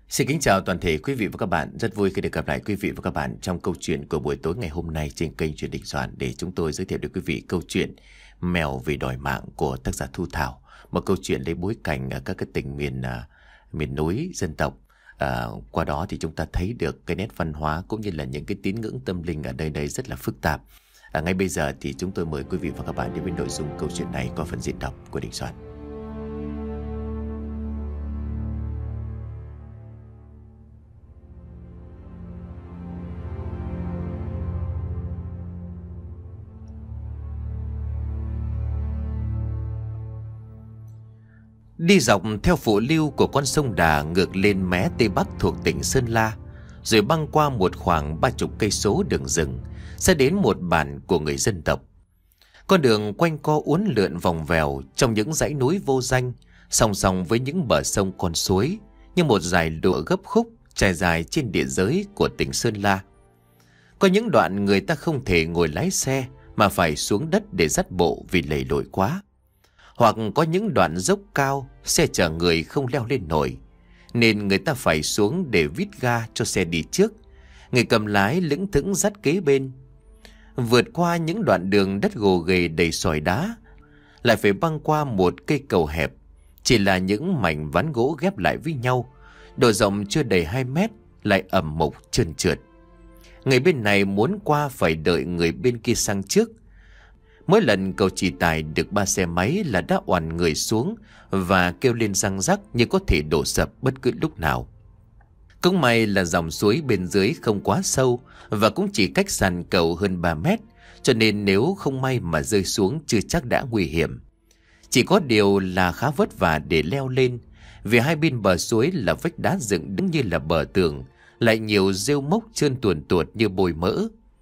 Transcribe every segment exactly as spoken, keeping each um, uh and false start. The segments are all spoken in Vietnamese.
Xin kính chào toàn thể quý vị và các bạn. Rất vui khi được gặp lại quý vị và các bạn trong câu chuyện của buổi tối ngày hôm nay trên kênh Chuyện Đình Soạn, để chúng tôi giới thiệu đến quý vị câu chuyện Mèo vì đòi mạng của tác giả Thu Thảo. Một câu chuyện lấy bối cảnh ở các cái tỉnh miền uh, miền núi dân tộc. Uh, qua đó thì chúng ta thấy được cái nét văn hóa cũng như là những cái tín ngưỡng tâm linh ở nơi đây rất là phức tạp. Uh, ngay bây giờ thì chúng tôi mời quý vị và các bạn đến với nội dung câu chuyện này qua phần diễn đọc của Đình Soạn. Đi dọc theo phụ lưu của con sông Đà ngược lên mé Tây Bắc thuộc tỉnh Sơn La, rồi băng qua một khoảng ba chục cây số đường rừng, sẽ đến một bản của người dân tộc. Con đường quanh co uốn lượn vòng vèo trong những dãy núi vô danh, song song với những bờ sông con suối, như một dải lụa gấp khúc trải dài trên địa giới của tỉnh Sơn La. Có những đoạn người ta không thể ngồi lái xe mà phải xuống đất để dắt bộ vì lầy lội quá. Hoặc có những đoạn dốc cao, xe chở người không leo lên nổi, nên người ta phải xuống để vít ga cho xe đi trước. Người cầm lái lững thững dắt kế bên. Vượt qua những đoạn đường đất gồ ghề đầy sỏi đá, lại phải băng qua một cây cầu hẹp, chỉ là những mảnh ván gỗ ghép lại với nhau, độ rộng chưa đầy hai mét, lại ẩm mộc trơn trượt. Người bên này muốn qua phải đợi người bên kia sang trước. Mỗi lần cầu chỉ tải được ba xe máy là đã oằn người xuống và kêu lên răng rắc như có thể đổ sập bất cứ lúc nào. Cũng may là dòng suối bên dưới không quá sâu và cũng chỉ cách sàn cầu hơn ba mét, cho nên nếu không may mà rơi xuống chưa chắc đã nguy hiểm. Chỉ có điều là khá vất vả để leo lên, vì hai bên bờ suối là vách đá dựng đứng như là bờ tường, lại nhiều rêu mốc trơn tuồn tuột như bồi mỡ.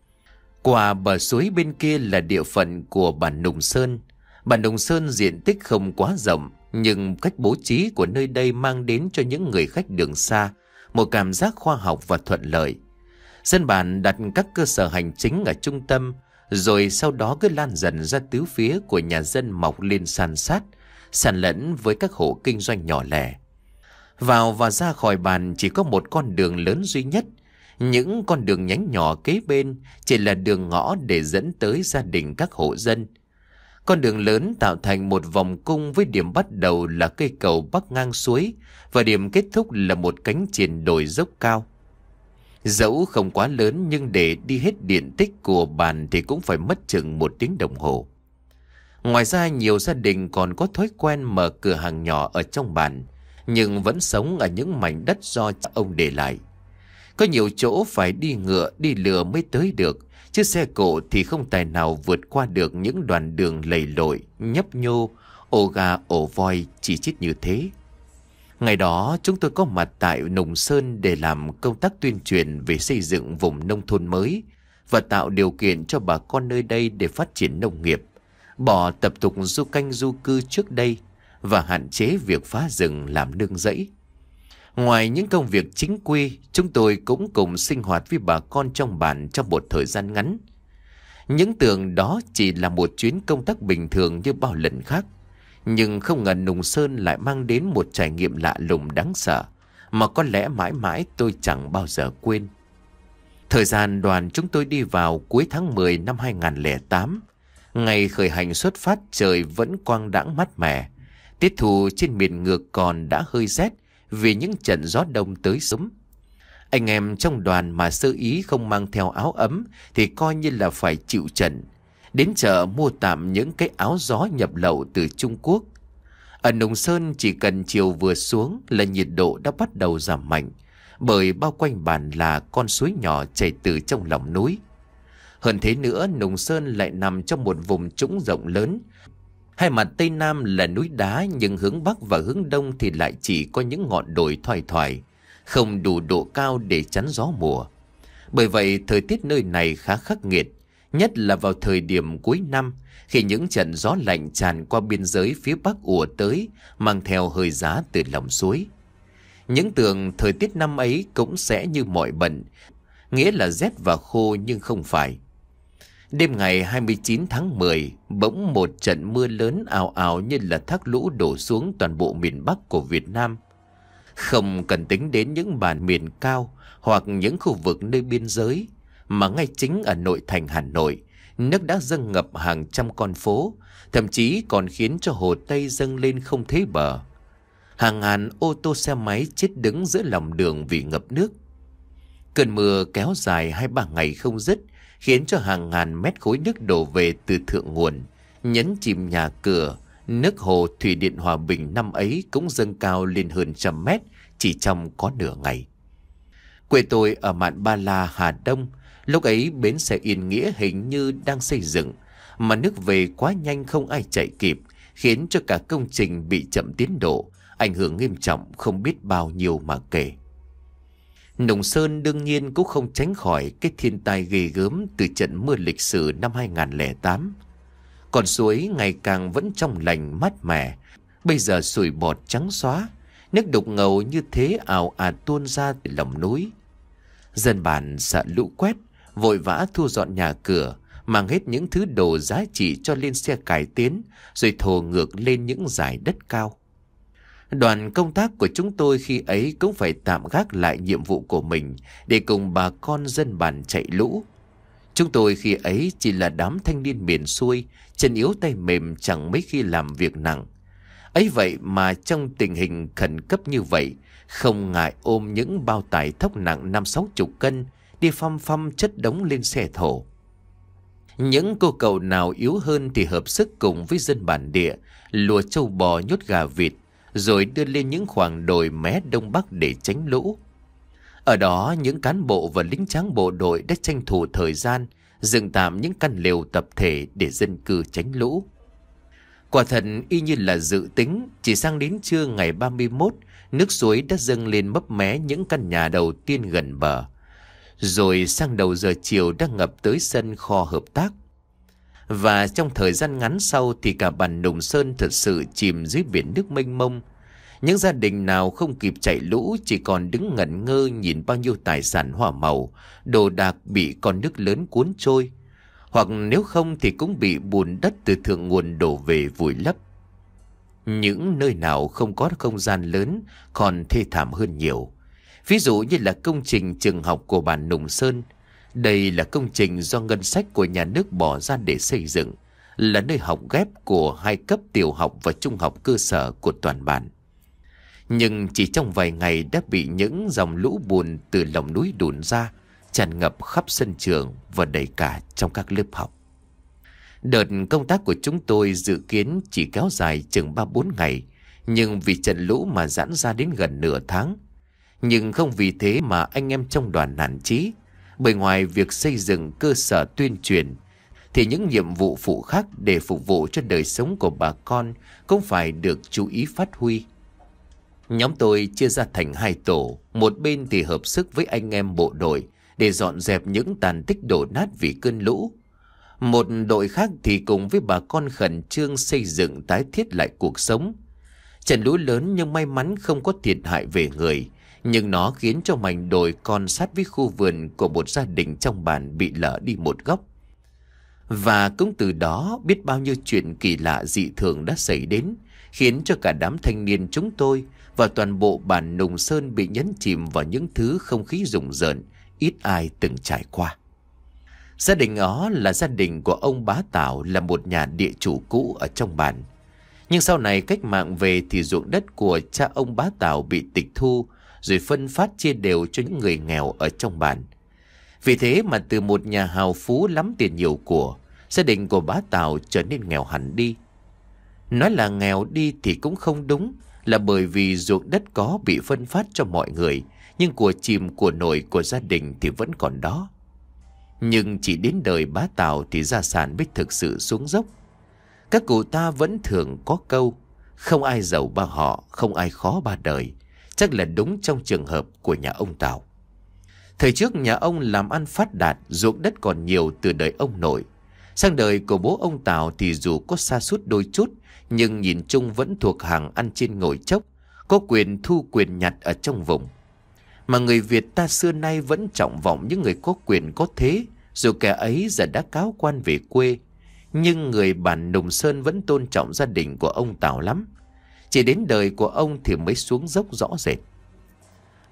Qua bờ suối bên kia là địa phận của bản Nùng Sơn. Bản Nùng Sơn diện tích không quá rộng, nhưng cách bố trí của nơi đây mang đến cho những người khách đường xa một cảm giác khoa học và thuận lợi. Dân bản đặt các cơ sở hành chính ở trung tâm, rồi sau đó cứ lan dần ra tứ phía của nhà dân mọc lên san sát, sàn lẫn với các hộ kinh doanh nhỏ lẻ. Vào và ra khỏi bản chỉ có một con đường lớn duy nhất. Những con đường nhánh nhỏ kế bên chỉ là đường ngõ để dẫn tới gia đình các hộ dân. Con đường lớn tạo thành một vòng cung với điểm bắt đầu là cây cầu bắc ngang suối và điểm kết thúc là một cánh triền đồi dốc cao. Dẫu không quá lớn nhưng để đi hết diện tích của bản thì cũng phải mất chừng một tiếng đồng hồ. Ngoài ra nhiều gia đình còn có thói quen mở cửa hàng nhỏ ở trong bản, nhưng vẫn sống ở những mảnh đất do cha ông để lại. Có nhiều chỗ phải đi ngựa đi lừa mới tới được, chứ xe cộ thì không tài nào vượt qua được những đoạn đường lầy lội, nhấp nhô, ổ gà ổ voi chỉ chít như thế. Ngày đó chúng tôi có mặt tại Nùng Sơn để làm công tác tuyên truyền về xây dựng vùng nông thôn mới và tạo điều kiện cho bà con nơi đây để phát triển nông nghiệp, bỏ tập tục du canh du cư trước đây và hạn chế việc phá rừng làm nương rẫy. Ngoài những công việc chính quy, chúng tôi cũng cùng sinh hoạt với bà con trong bản trong một thời gian ngắn. Những tưởng đó chỉ là một chuyến công tác bình thường như bao lần khác, nhưng không ngờ Nùng Sơn lại mang đến một trải nghiệm lạ lùng đáng sợ mà có lẽ mãi mãi tôi chẳng bao giờ quên. Thời gian đoàn chúng tôi đi vào cuối tháng mười năm hai nghìn không trăm lẻ tám. Ngày khởi hành xuất phát trời vẫn quang đãng mát mẻ. Tiết thu trên miền ngược còn đã hơi rét vì những trận gió đông tới sớm. Anh em trong đoàn mà sơ ý không mang theo áo ấm thì coi như là phải chịu trận. Đến chợ mua tạm những cái áo gió nhập lậu từ Trung Quốc. Ở Nùng Sơn chỉ cần chiều vừa xuống là nhiệt độ đã bắt đầu giảm mạnh, bởi bao quanh bản là con suối nhỏ chảy từ trong lòng núi. Hơn thế nữa, Nùng Sơn lại nằm trong một vùng trũng rộng lớn. Hai mặt Tây Nam là núi đá, nhưng hướng Bắc và hướng Đông thì lại chỉ có những ngọn đồi thoai thoải, không đủ độ cao để chắn gió mùa. Bởi vậy, thời tiết nơi này khá khắc nghiệt, nhất là vào thời điểm cuối năm, khi những trận gió lạnh tràn qua biên giới phía Bắc ùa tới, mang theo hơi giá từ lòng suối. Những tưởng thời tiết năm ấy cũng sẽ như mọi bận, nghĩa là rét và khô, nhưng không phải. Đêm ngày hai mươi chín tháng mười, bỗng một trận mưa lớn ào ào như là thác lũ đổ xuống toàn bộ miền Bắc của Việt Nam. Không cần tính đến những bản miền cao hoặc những khu vực nơi biên giới, mà ngay chính ở nội thành Hà Nội, nước đã dâng ngập hàng trăm con phố, thậm chí còn khiến cho Hồ Tây dâng lên không thấy bờ. Hàng ngàn ô tô xe máy chết đứng giữa lòng đường vì ngập nước. Cơn mưa kéo dài hai ba ngày không dứt, khiến cho hàng ngàn mét khối nước đổ về từ thượng nguồn, nhấn chìm nhà cửa. Nước hồ thủy điện Hòa Bình năm ấy cũng dâng cao lên hơn trăm mét chỉ trong có nửa ngày. Quê tôi ở mạn Ba La, Hà Đông, lúc ấy bến xe Yên Nghĩa hình như đang xây dựng, mà nước về quá nhanh không ai chạy kịp, khiến cho cả công trình bị chậm tiến độ, ảnh hưởng nghiêm trọng không biết bao nhiêu mà kể. Nùng Sơn đương nhiên cũng không tránh khỏi cái thiên tai ghê gớm từ trận mưa lịch sử năm hai không không tám. Con suối ngày càng vẫn trong lành mát mẻ, bây giờ sủi bọt trắng xóa, nước đục ngầu như thế ào ạt tuôn ra từ lòng núi. Dân bản sợ lũ quét, vội vã thu dọn nhà cửa, mang hết những thứ đồ giá trị cho lên xe cải tiến, rồi thồ ngược lên những dải đất cao. Đoàn công tác của chúng tôi khi ấy cũng phải tạm gác lại nhiệm vụ của mình để cùng bà con dân bản chạy lũ. Chúng tôi khi ấy chỉ là đám thanh niên miền xuôi, chân yếu tay mềm, chẳng mấy khi làm việc nặng. Ấy vậy mà trong tình hình khẩn cấp như vậy, không ngại ôm những bao tải thóc nặng năm sáu chục cân đi phăm phăm chất đống lên xe thổ. Những cô cậu nào yếu hơn thì hợp sức cùng với dân bản địa lùa trâu bò, nhốt gà vịt, rồi đưa lên những khoảng đồi mé đông bắc để tránh lũ. Ở đó, những cán bộ và lính tráng bộ đội đã tranh thủ thời gian dựng tạm những căn lều tập thể để dân cư tránh lũ. Quả thật y như là dự tính, chỉ sang đến trưa ngày ba mươi mốt, nước suối đã dâng lên mấp mé những căn nhà đầu tiên gần bờ. Rồi sang đầu giờ chiều đã ngập tới sân kho hợp tác. Và trong thời gian ngắn sau thì cả bản Nùng Sơn thật sự chìm dưới biển nước mênh mông. Những gia đình nào không kịp chạy lũ chỉ còn đứng ngẩn ngơ nhìn bao nhiêu tài sản hoa màu, đồ đạc bị con nước lớn cuốn trôi. Hoặc nếu không thì cũng bị bùn đất từ thượng nguồn đổ về vùi lấp. Những nơi nào không có không gian lớn còn thê thảm hơn nhiều. Ví dụ như là công trình trường học của bản Nùng Sơn. Đây là công trình do ngân sách của nhà nước bỏ ra để xây dựng, là nơi học ghép của hai cấp tiểu học và trung học cơ sở của toàn bản. Nhưng chỉ trong vài ngày đã bị những dòng lũ bùn từ lòng núi đùn ra, tràn ngập khắp sân trường và đầy cả trong các lớp học. Đợt công tác của chúng tôi dự kiến chỉ kéo dài chừng ba bốn ngày, nhưng vì trận lũ mà giãn ra đến gần nửa tháng. Nhưng không vì thế mà anh em trong đoàn nản chí, bởi ngoài việc xây dựng cơ sở tuyên truyền, thì những nhiệm vụ phụ khác để phục vụ cho đời sống của bà con cũng phải được chú ý phát huy. Nhóm tôi chia ra thành hai tổ, một bên thì hợp sức với anh em bộ đội để dọn dẹp những tàn tích đổ nát vì cơn lũ. Một đội khác thì cùng với bà con khẩn trương xây dựng tái thiết lại cuộc sống. Trận lũ lớn nhưng may mắn không có thiệt hại về người, nhưng nó khiến cho mảnh đồi còn sát với khu vườn của một gia đình trong bản bị lở đi một góc. Và cũng từ đó biết bao nhiêu chuyện kỳ lạ dị thường đã xảy đến, khiến cho cả đám thanh niên chúng tôi và toàn bộ bản Nùng Sơn bị nhấn chìm vào những thứ không khí rùng rợn ít ai từng trải qua. Gia đình đó là gia đình của ông Bá Tảo, là một nhà địa chủ cũ ở trong bản. Nhưng sau này cách mạng về thì ruộng đất của cha ông Bá Tảo bị tịch thu, rồi phân phát chia đều cho những người nghèo ở trong bản. Vì thế mà từ một nhà hào phú lắm tiền nhiều của, gia đình của Bá Tảo trở nên nghèo hẳn đi. Nói là nghèo đi thì cũng không đúng, là bởi vì ruộng đất có bị phân phát cho mọi người, nhưng của chìm của nổi của gia đình thì vẫn còn đó. Nhưng chỉ đến đời Bá Tảo thì gia sản biết thực sự xuống dốc. Các cụ ta vẫn thường có câu, không ai giàu ba họ, không ai khó ba đời. Chắc là đúng trong trường hợp của nhà ông Tảo. Thời trước nhà ông làm ăn phát đạt, ruộng đất còn nhiều từ đời ông nội. Sang đời của bố ông Tảo thì dù có sa sút đôi chút, nhưng nhìn chung vẫn thuộc hàng ăn trên ngồi chốc, có quyền thu quyền nhặt ở trong vùng. Mà người Việt ta xưa nay vẫn trọng vọng những người có quyền có thế, dù kẻ ấy giờ đã cáo quan về quê. Nhưng người bản Nùng Sơn vẫn tôn trọng gia đình của ông Tảo lắm. Chỉ đến đời của ông thì mới xuống dốc rõ rệt.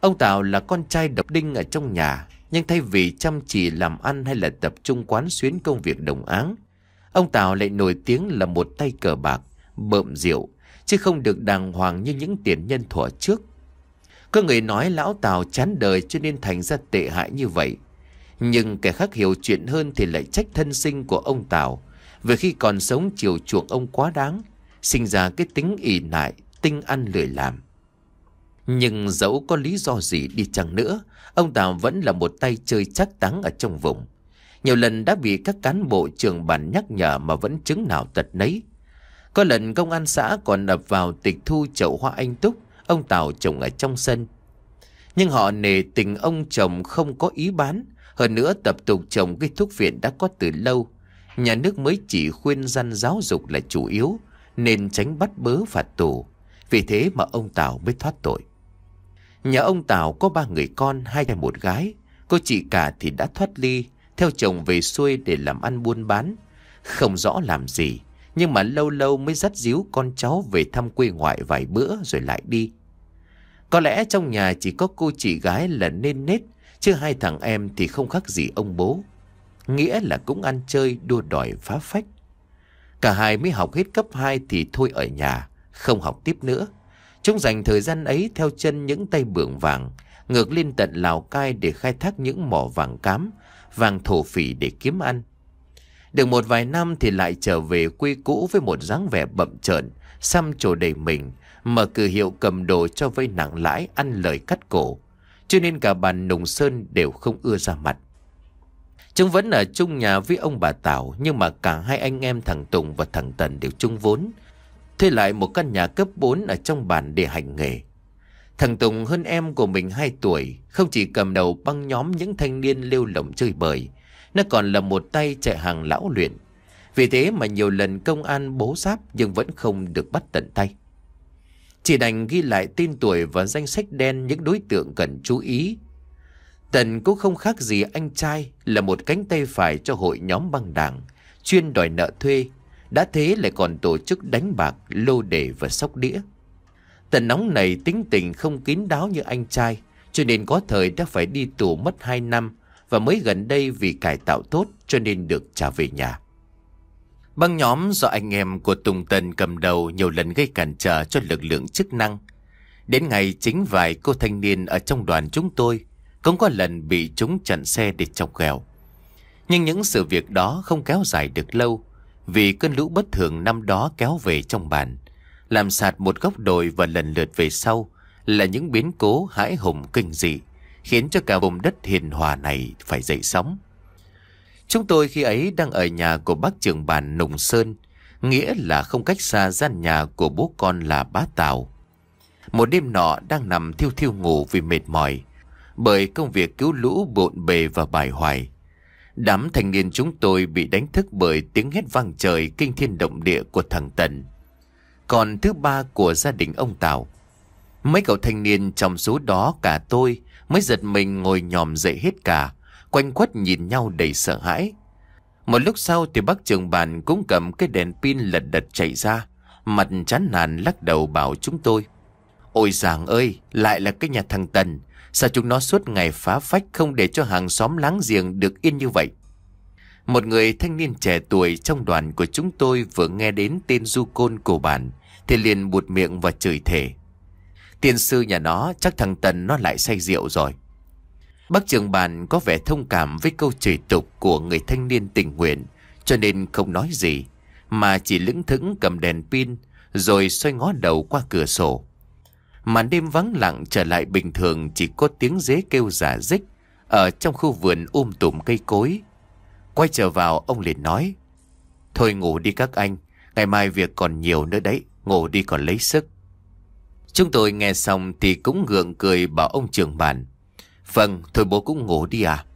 Ông Tào là con trai độc đinh ở trong nhà, nhưng thay vì chăm chỉ làm ăn hay là tập trung quán xuyến công việc đồng áng, ông Tào lại nổi tiếng là một tay cờ bạc, bợm rượu, chứ không được đàng hoàng như những tiền nhân thuở trước. Có người nói lão Tào chán đời cho nên thành ra tệ hại như vậy. Nhưng kẻ khác hiểu chuyện hơn thì lại trách thân sinh của ông Tào, vì khi còn sống chiều chuộng ông quá đáng, sinh ra cái tính ỷ nại, tinh ăn lười làm. Nhưng dẫu có lý do gì đi chăng nữa, ông Tào vẫn là một tay chơi chắc táng ở trong vùng. Nhiều lần đã bị các cán bộ trưởng bản nhắc nhở mà vẫn chứng nào tật nấy. Có lần công an xã còn ập vào tịch thu chậu hoa anh túc ông Tào trồng ở trong sân. Nhưng họ nể tình ông chồng không có ý bán, hơn nữa tập tục trồng cây thuốc viện đã có từ lâu. Nhà nước mới chỉ khuyên răn giáo dục là chủ yếu, nên tránh bắt bớ phạt tù. Vì thế mà ông Tào mới thoát tội. Nhà ông Tào có ba người con, hai trai một gái. Cô chị cả thì đã thoát ly, theo chồng về xuôi để làm ăn buôn bán. Không rõ làm gì, nhưng mà lâu lâu mới dắt díu con cháu về thăm quê ngoại vài bữa rồi lại đi. Có lẽ trong nhà chỉ có cô chị gái là nên nết, chứ hai thằng em thì không khác gì ông bố. Nghĩa là cũng ăn chơi, đua đòi phá phách. Cả hai mới học hết cấp hai thì thôi ở nhà, không học tiếp nữa. Chúng dành thời gian ấy theo chân những tay bưởng vàng, ngược lên tận Lào Cai để khai thác những mỏ vàng cám, vàng thổ phỉ để kiếm ăn. Được một vài năm thì lại trở về quê cũ với một dáng vẻ bậm trợn, xăm trổ đầy mình, mở cửa hiệu cầm đồ cho vay nặng lãi, ăn lời cắt cổ. Cho nên cả bản Nùng Sơn đều không ưa ra mặt. Chúng vẫn ở chung nhà với ông bà Tào, nhưng mà cả hai anh em thằng Tùng và thằng Tần đều chung vốn, thuê lại một căn nhà cấp bốn ở trong bản để hành nghề. Thằng Tùng hơn em của mình hai tuổi, không chỉ cầm đầu băng nhóm những thanh niên lêu lổng chơi bời, nó còn là một tay chạy hàng lão luyện. Vì thế mà nhiều lần công an bố giáp nhưng vẫn không được bắt tận tay. Chỉ đành ghi lại tên tuổi và danh sách đen những đối tượng cần chú ý. Tần cũng không khác gì anh trai, là một cánh tay phải cho hội nhóm băng đảng, chuyên đòi nợ thuê. Đã thế lại còn tổ chức đánh bạc, lô đề và sóc đĩa. Tần nóng này tính tình không kín đáo như anh trai, cho nên có thời đã phải đi tù mất hai năm, và mới gần đây vì cải tạo tốt cho nên được trả về nhà. Băng nhóm do anh em của Tùng Tần cầm đầu nhiều lần gây cản trở cho lực lượng chức năng. Đến ngày chính vài cô thanh niên ở trong đoàn chúng tôi cũng có lần bị chúng chặn xe để chọc ghẹo. Nhưng những sự việc đó không kéo dài được lâu, vì cơn lũ bất thường năm đó kéo về trong bản, làm sạt một góc đồi và lần lượt về sau là những biến cố hãi hùng kinh dị, khiến cho cả vùng đất hiền hòa này phải dậy sóng. Chúng tôi khi ấy đang ở nhà của bác trưởng bản Nùng Sơn, nghĩa là không cách xa gian nhà của bố con là bá Tào. Một đêm nọ đang nằm thiêu thiêu ngủ vì mệt mỏi, bởi công việc cứu lũ bộn bề và bài hoài. Đám thanh niên chúng tôi bị đánh thức bởi tiếng hét vang trời kinh thiên động địa của thằng Tần, còn thứ ba của gia đình ông Tào. Mấy cậu thanh niên trong số đó cả tôi mới giật mình ngồi nhòm dậy hết cả, quanh quất nhìn nhau đầy sợ hãi. Một lúc sau thì bác trưởng bản cũng cầm cái đèn pin lật đật chạy ra, mặt chán nản lắc đầu bảo chúng tôi: "Ôi giàng ơi, lại là cái nhà thằng Tần. Sao chúng nó suốt ngày phá phách, không để cho hàng xóm láng giềng được yên như vậy?" Một người thanh niên trẻ tuổi trong đoàn của chúng tôi vừa nghe đến tên du côn của bản thì liền buột miệng và chửi thề: "Tiên sư nhà nó, chắc thằng Tần nó lại say rượu rồi." Bác trưởng bản có vẻ thông cảm với câu chửi tục của người thanh niên tình nguyện, cho nên không nói gì, mà chỉ lững thững cầm đèn pin rồi xoay ngó đầu qua cửa sổ. Màn đêm vắng lặng trở lại bình thường, chỉ có tiếng dế kêu rả rích ở trong khu vườn um tùm cây cối. Quay trở vào, ông liền nói: "Thôi ngủ đi các anh, ngày mai việc còn nhiều nữa đấy, ngủ đi còn lấy sức." Chúng tôi nghe xong thì cũng gượng cười bảo ông trưởng bản: "Vâng, thôi bố cũng ngủ đi à."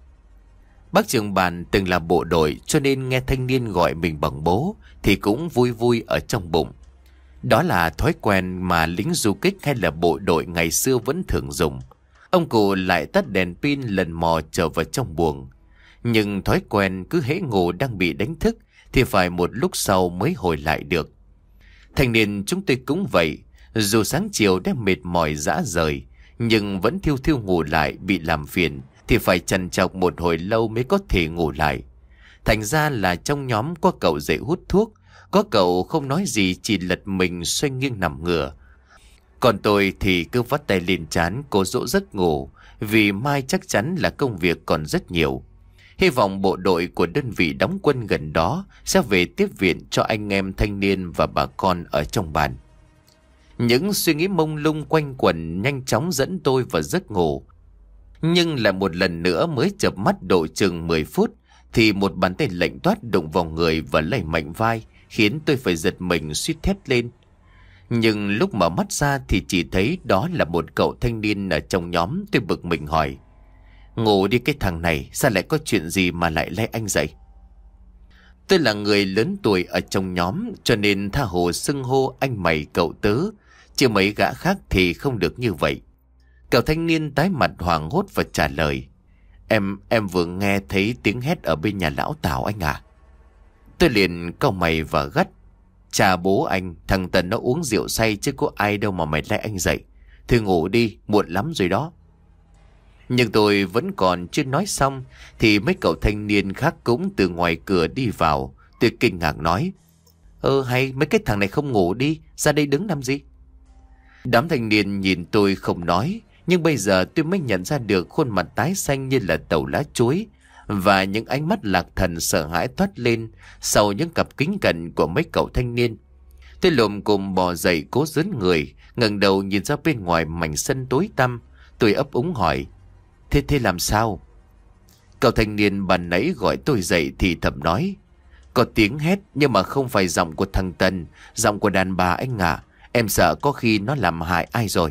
Bác trưởng bản từng là bộ đội, cho nên nghe thanh niên gọi mình bằng bố thì cũng vui vui ở trong bụng. Đó là thói quen mà lính du kích hay là bộ đội ngày xưa vẫn thường dùng. Ông cụ lại tắt đèn pin lần mò trở vào trong buồng. Nhưng thói quen cứ hễ ngủ đang bị đánh thức thì phải một lúc sau mới hồi lại được. Thanh niên chúng tôi cũng vậy, dù sáng chiều đã mệt mỏi rã rời, nhưng vẫn thiêu thiêu ngủ lại. Bị làm phiền thì phải trằn trọc một hồi lâu mới có thể ngủ lại. Thành ra là trong nhóm có cậu dậy hút thuốc, có cậu không nói gì, chỉ lật mình xoay nghiêng nằm ngửa. Còn tôi thì cứ vắt tay lên trán cố dỗ giấc ngủ, vì mai chắc chắn là công việc còn rất nhiều. Hy vọng bộ đội của đơn vị đóng quân gần đó sẽ về tiếp viện cho anh em thanh niên và bà con ở trong bản. Những suy nghĩ mông lung quanh quẩn nhanh chóng dẫn tôi vào giấc ngủ. Nhưng lại một lần nữa mới chợp mắt độ chừng mười phút thì một bàn tay lạnh toát đụng vào người và lay mạnh vai, khiến tôi phải giật mình suýt thét lên. Nhưng lúc mở mắt ra thì chỉ thấy đó là một cậu thanh niên ở trong nhóm. Tôi bực mình hỏi: ngủ đi cái thằng này, sao lại có chuyện gì mà lại lay anh dậy? Tôi là người lớn tuổi ở trong nhóm, cho nên tha hồ xưng hô anh mày cậu tớ, chứ mấy gã khác thì không được như vậy. Cậu thanh niên tái mặt hoảng hốt và trả lời: Em, em vừa nghe thấy tiếng hét ở bên nhà lão Tảo anh à. Tôi liền cau mày và gắt: Cha bố anh, thằng Tần nó uống rượu say chứ có ai đâu mà mày lay anh dậy. Thôi ngủ đi, muộn lắm rồi đó. Nhưng tôi vẫn còn chưa nói xong thì mấy cậu thanh niên khác cũng từ ngoài cửa đi vào. Tôi kinh ngạc nói: Ơ hay mấy cái thằng này không ngủ đi, ra đây đứng làm gì? Đám thanh niên nhìn tôi không nói, nhưng bây giờ tôi mới nhận ra được khuôn mặt tái xanh như là tàu lá chuối, và những ánh mắt lạc thần sợ hãi thoát lên sau những cặp kính cận của mấy cậu thanh niên. Tôi lồm cồm bò dậy cố dướn người, ngẩng đầu nhìn ra bên ngoài mảnh sân tối tăm. Tôi ấp úng hỏi: Thế thế làm sao? Cậu thanh niên ban nãy gọi tôi dậy thì thầm nói: Có tiếng hét nhưng mà không phải giọng của thằng Tần, giọng của đàn bà anh ạ. Em sợ có khi nó làm hại ai rồi.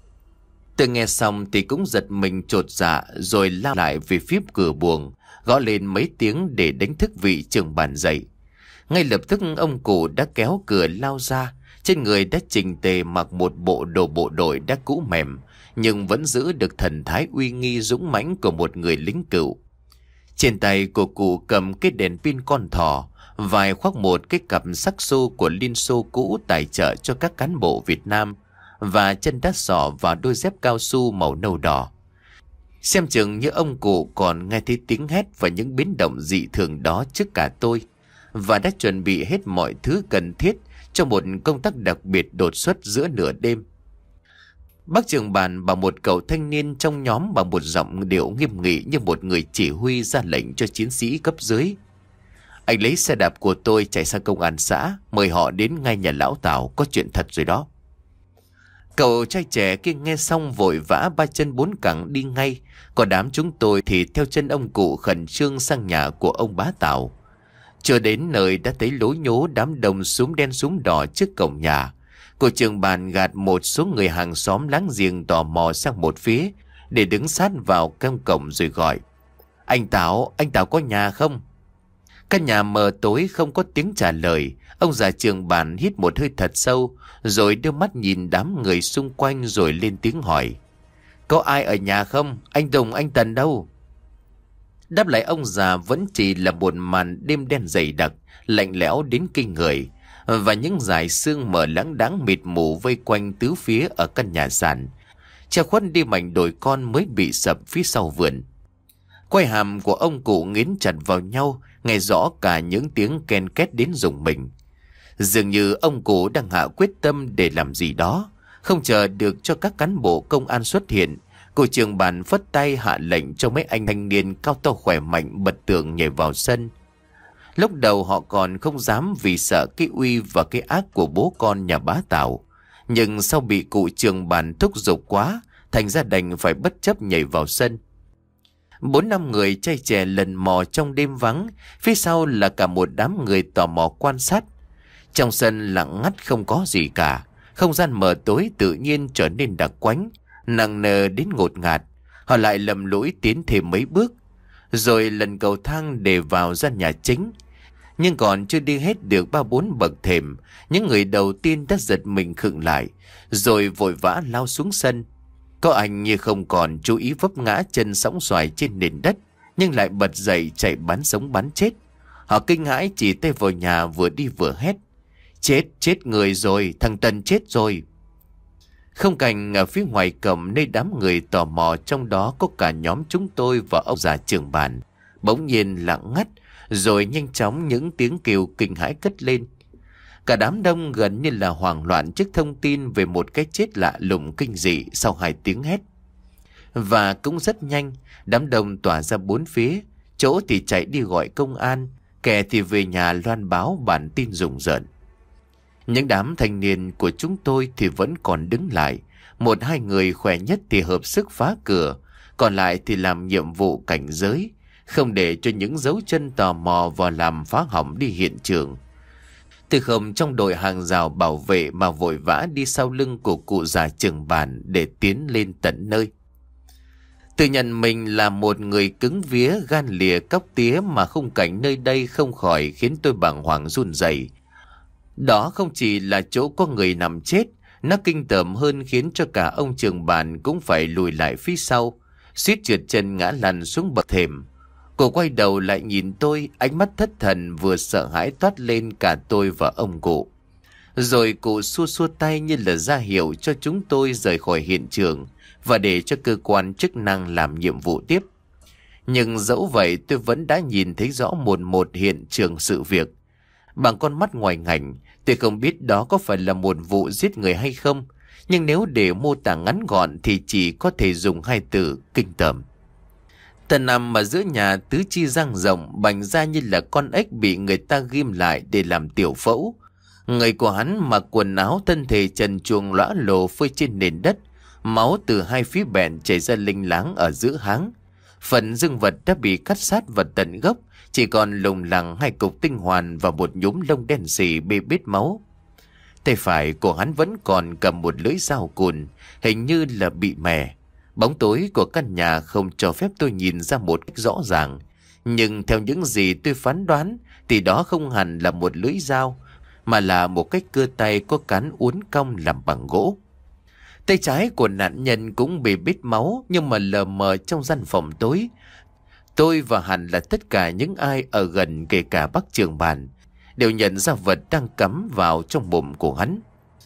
Tôi nghe xong thì cũng giật mình chột dạ, rồi lao lại về phía cửa buồng, gõ lên mấy tiếng để đánh thức vị trưởng bản dậy. Ngay lập tức ông cụ đã kéo cửa lao ra. Trên người đã chỉnh tề mặc một bộ đồ bộ đội đã cũ mềm, nhưng vẫn giữ được thần thái uy nghi dũng mãnh của một người lính cựu. Trên tay của cụ cầm cái đèn pin con thỏ, vai khoác một cái cặp sắc xô của Liên Xô cũ tài trợ cho các cán bộ Việt Nam, và chân đắt sọ vào đôi dép cao su màu nâu đỏ. Xem chừng như ông cụ còn nghe thấy tiếng hét và những biến động dị thường đó trước cả tôi, và đã chuẩn bị hết mọi thứ cần thiết cho một công tác đặc biệt đột xuất giữa nửa đêm. Bác trưởng bản bảo một cậu thanh niên trong nhóm bằng một giọng điệu nghiêm nghị như một người chỉ huy ra lệnh cho chiến sĩ cấp dưới: Anh lấy xe đạp của tôi chạy sang công an xã, mời họ đến ngay nhà lão Tảo, có chuyện thật rồi đó. Cậu trai trẻ kia nghe xong vội vã ba chân bốn cẳng đi ngay, còn đám chúng tôi thì theo chân ông cụ khẩn trương sang nhà của ông bá Tảo. Chưa đến nơi đã thấy lố nhố đám đông súm đen súm đỏ trước cổng nhà. Cô trưởng bàn gạt một số người hàng xóm láng giềng tò mò sang một phía để đứng sát vào căng cổng rồi gọi: Anh Tảo, anh Tảo có nhà không? Căn nhà mờ tối không có tiếng trả lời. Ông già trưởng bàn hít một hơi thật sâu, rồi đưa mắt nhìn đám người xung quanh rồi lên tiếng hỏi: Có ai ở nhà không? Anh Tùng, anh Tần đâu? Đáp lại ông già vẫn chỉ là một màn đêm đen dày đặc, lạnh lẽo đến kinh người, và những dải sương mờ lãng đãng mịt mù vây quanh tứ phía ở căn nhà sàn, che khuất đi mảnh đồi con mới bị sập phía sau vườn. Quai hàm của ông cụ nghiến chặt vào nhau, nghe rõ cả những tiếng ken két đến rùng mình. Dường như ông cụ đang hạ quyết tâm để làm gì đó. Không chờ được cho các cán bộ công an xuất hiện, cô trưởng bản phất tay hạ lệnh cho mấy anh thanh niên cao to khỏe mạnh bật tường nhảy vào sân. Lúc đầu họ còn không dám vì sợ cái uy và cái ác của bố con nhà bá Tảo, nhưng sau bị cụ trưởng bản thúc giục quá, thành ra đành phải bất chấp nhảy vào sân. Bốn năm người trai trẻ lần mò trong đêm vắng, phía sau là cả một đám người tò mò quan sát. Trong sân lặng ngắt không có gì cả, không gian mờ tối tự nhiên trở nên đặc quánh, nặng nề đến ngột ngạt. Họ lại lầm lũi tiến thêm mấy bước, rồi lần cầu thang để vào gian nhà chính. Nhưng còn chưa đi hết được ba bốn bậc thềm, những người đầu tiên đã giật mình khựng lại, rồi vội vã lao xuống sân. Có anh như không còn chú ý vấp ngã chân sóng xoài trên nền đất, nhưng lại bật dậy chạy bắn sống bắn chết. Họ kinh hãi chỉ tay vào nhà vừa đi vừa hét: Chết, chết người rồi, thằng Tần chết rồi. Không cảnh ở phía ngoài cổng nơi đám người tò mò, trong đó có cả nhóm chúng tôi và ông già trưởng bản, bỗng nhiên lặng ngắt, rồi nhanh chóng những tiếng kêu kinh hãi cất lên. Cả đám đông gần như là hoảng loạn trước thông tin về một cái chết lạ lùng kinh dị sau hai tiếng hét. Và cũng rất nhanh, đám đông tỏa ra bốn phía, chỗ thì chạy đi gọi công an, kẻ thì về nhà loan báo bản tin rùng rợn. Những đám thanh niên của chúng tôi thì vẫn còn đứng lại, một hai người khỏe nhất thì hợp sức phá cửa, còn lại thì làm nhiệm vụ cảnh giới, không để cho những dấu chân tò mò vào làm phá hỏng đi hiện trường. Từ không trong đội hàng rào bảo vệ mà vội vã đi sau lưng của cụ già trưởng bản để tiến lên tận nơi. Tự nhận mình là một người cứng vía gan lìa cóc tía mà khung cảnh nơi đây không khỏi khiến tôi bàng hoàng run rẩy. Đó không chỉ là chỗ có người nằm chết, nó kinh tởm hơn khiến cho cả ông trưởng bản cũng phải lùi lại phía sau, suýt trượt chân ngã lăn xuống bậc thềm. Cô quay đầu lại nhìn tôi, ánh mắt thất thần vừa sợ hãi toát lên cả tôi và ông cụ. Rồi cụ xua xua tay như là ra hiệu cho chúng tôi rời khỏi hiện trường và để cho cơ quan chức năng làm nhiệm vụ tiếp. Nhưng dẫu vậy tôi vẫn đã nhìn thấy rõ một một hiện trường sự việc. Bằng con mắt ngoài ngảnh, tôi không biết đó có phải là một vụ giết người hay không, nhưng nếu để mô tả ngắn gọn thì chỉ có thể dùng hai từ kinh tởm. Tần nằm ở giữa nhà tứ chi dang rộng, bành ra như là con ếch bị người ta ghim lại để làm tiểu phẫu. Người của hắn mặc quần áo thân thể trần truồng lõa lồ phơi trên nền đất, máu từ hai phía bẹn chảy ra linh láng ở giữa háng. Phần dương vật đã bị cắt sát vào tận gốc, chỉ còn lủng lẳng hai cục tinh hoàn và một nhúm lông đen sì bê bết máu. Tay phải của hắn vẫn còn cầm một lưỡi dao cùn, hình như là bị mẻ. Bóng tối của căn nhà không cho phép tôi nhìn ra một cách rõ ràng, nhưng theo những gì tôi phán đoán thì đó không hẳn là một lưỡi dao, mà là một cái cưa tay có cán uốn cong làm bằng gỗ. Tay trái của nạn nhân cũng bị bết máu, nhưng mà lờ mờ trong gian phòng tối. Tôi và hẳn là tất cả những ai ở gần, kể cả bác trưởng bản, đều nhận ra vật đang cắm vào trong bụng của hắn.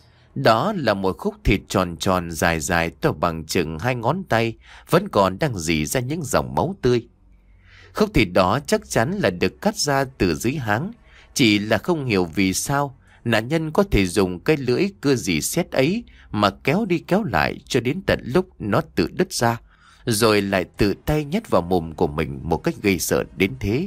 Đó là một khúc thịt tròn tròn dài dài to bằng chừng hai ngón tay, vẫn còn đang rỉ ra những dòng máu tươi. Khúc thịt đó chắc chắn là được cắt ra từ dưới háng, chỉ là không hiểu vì sao nạn nhân có thể dùng cái lưỡi cưa rỉ sét ấy mà kéo đi kéo lại cho đến tận lúc nó tự đứt ra, rồi lại tự tay nhét vào mồm của mình một cách gây sợ đến thế.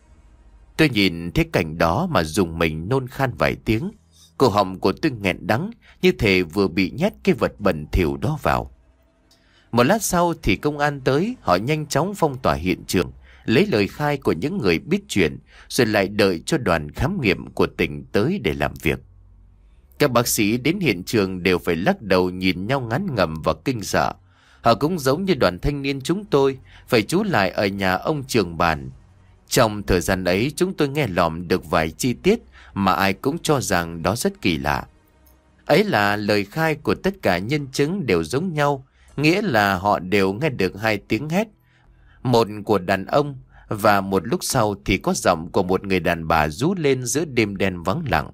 Tôi nhìn thấy cảnh đó mà dùng mình nôn khan vài tiếng. Cổ họng của tôi nghẹn đắng, như thể vừa bị nhét cái vật bẩn thỉu đó vào. Một lát sau thì công an tới, họ nhanh chóng phong tỏa hiện trường, lấy lời khai của những người biết chuyện, rồi lại đợi cho đoàn khám nghiệm của tỉnh tới để làm việc. Các bác sĩ đến hiện trường đều phải lắc đầu nhìn nhau ngán ngẩm và kinh sợ. Họ cũng giống như đoàn thanh niên chúng tôi, phải trú lại ở nhà ông trưởng bản. Trong thời gian ấy chúng tôi nghe lỏm được vài chi tiết mà ai cũng cho rằng đó rất kỳ lạ. Ấy là lời khai của tất cả nhân chứng đều giống nhau, nghĩa là họ đều nghe được hai tiếng hét, một của đàn ông và một lúc sau thì có giọng của một người đàn bà rú lên giữa đêm đen vắng lặng.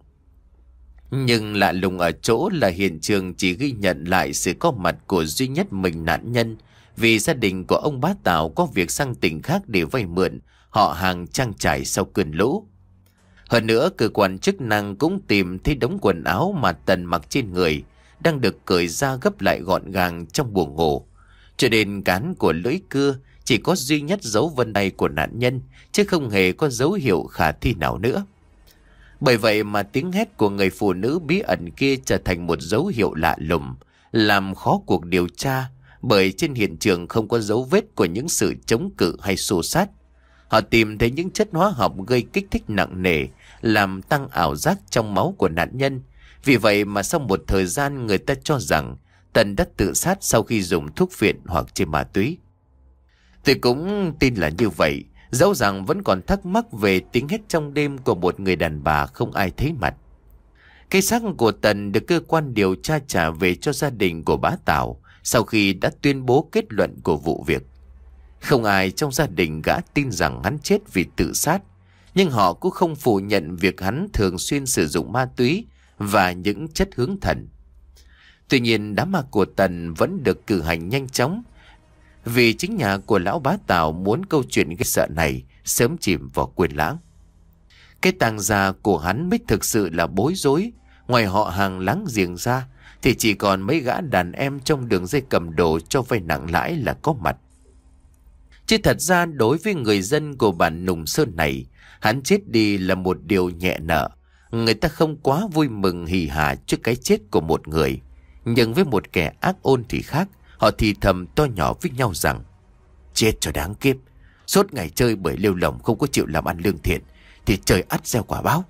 Nhưng lạ lùng ở chỗ là hiện trường chỉ ghi nhận lại sự có mặt của duy nhất mình nạn nhân, vì gia đình của ông bá Tào có việc sang tỉnh khác để vay mượn, họ hàng trang trải sau cơn lũ. Hơn nữa, cơ quan chức năng cũng tìm thấy đống quần áo mà Tần mặc trên người đang được cởi ra gấp lại gọn gàng trong buồng ngủ. Cho đến cán của lưỡi cưa chỉ có duy nhất dấu vân tay của nạn nhân, chứ không hề có dấu hiệu khả thi nào nữa. Bởi vậy mà tiếng hét của người phụ nữ bí ẩn kia trở thành một dấu hiệu lạ lùng, làm khó cuộc điều tra, bởi trên hiện trường không có dấu vết của những sự chống cự hay xô xát. Họ tìm thấy những chất hóa học gây kích thích nặng nề, làm tăng ảo giác trong máu của nạn nhân. Vì vậy mà sau một thời gian người ta cho rằng Tần đã tự sát sau khi dùng thuốc phiện hoặc trên ma túy. Tôi cũng tin là như vậy, dẫu rằng vẫn còn thắc mắc về tiếng hét trong đêm của một người đàn bà không ai thấy mặt. Cái xác của Tần được cơ quan điều tra trả về cho gia đình của bá Tào sau khi đã tuyên bố kết luận của vụ việc. Không ai trong gia đình gã tin rằng hắn chết vì tự sát, nhưng họ cũng không phủ nhận việc hắn thường xuyên sử dụng ma túy và những chất hướng thần. Tuy nhiên đám ma của Tần vẫn được cử hành nhanh chóng, vì chính nhà của lão bá Tào muốn câu chuyện gây sợ này sớm chìm vào quên lãng. Cái tang gia của hắn mới thực sự là bối rối. Ngoài họ hàng láng giềng ra thì chỉ còn mấy gã đàn em trong đường dây cầm đồ cho vay nặng lãi là có mặt. Chứ thật ra đối với người dân của bản Nùng Sơn này, hắn chết đi là một điều nhẹ nợ. Người ta không quá vui mừng hỉ hả trước cái chết của một người. Nhưng với một kẻ ác ôn thì khác. Họ thì thầm to nhỏ với nhau rằng: chết cho đáng kiếp, suốt ngày chơi bởi lêu lỏng không có chịu làm ăn lương thiện thì trời ắt gieo quả báo.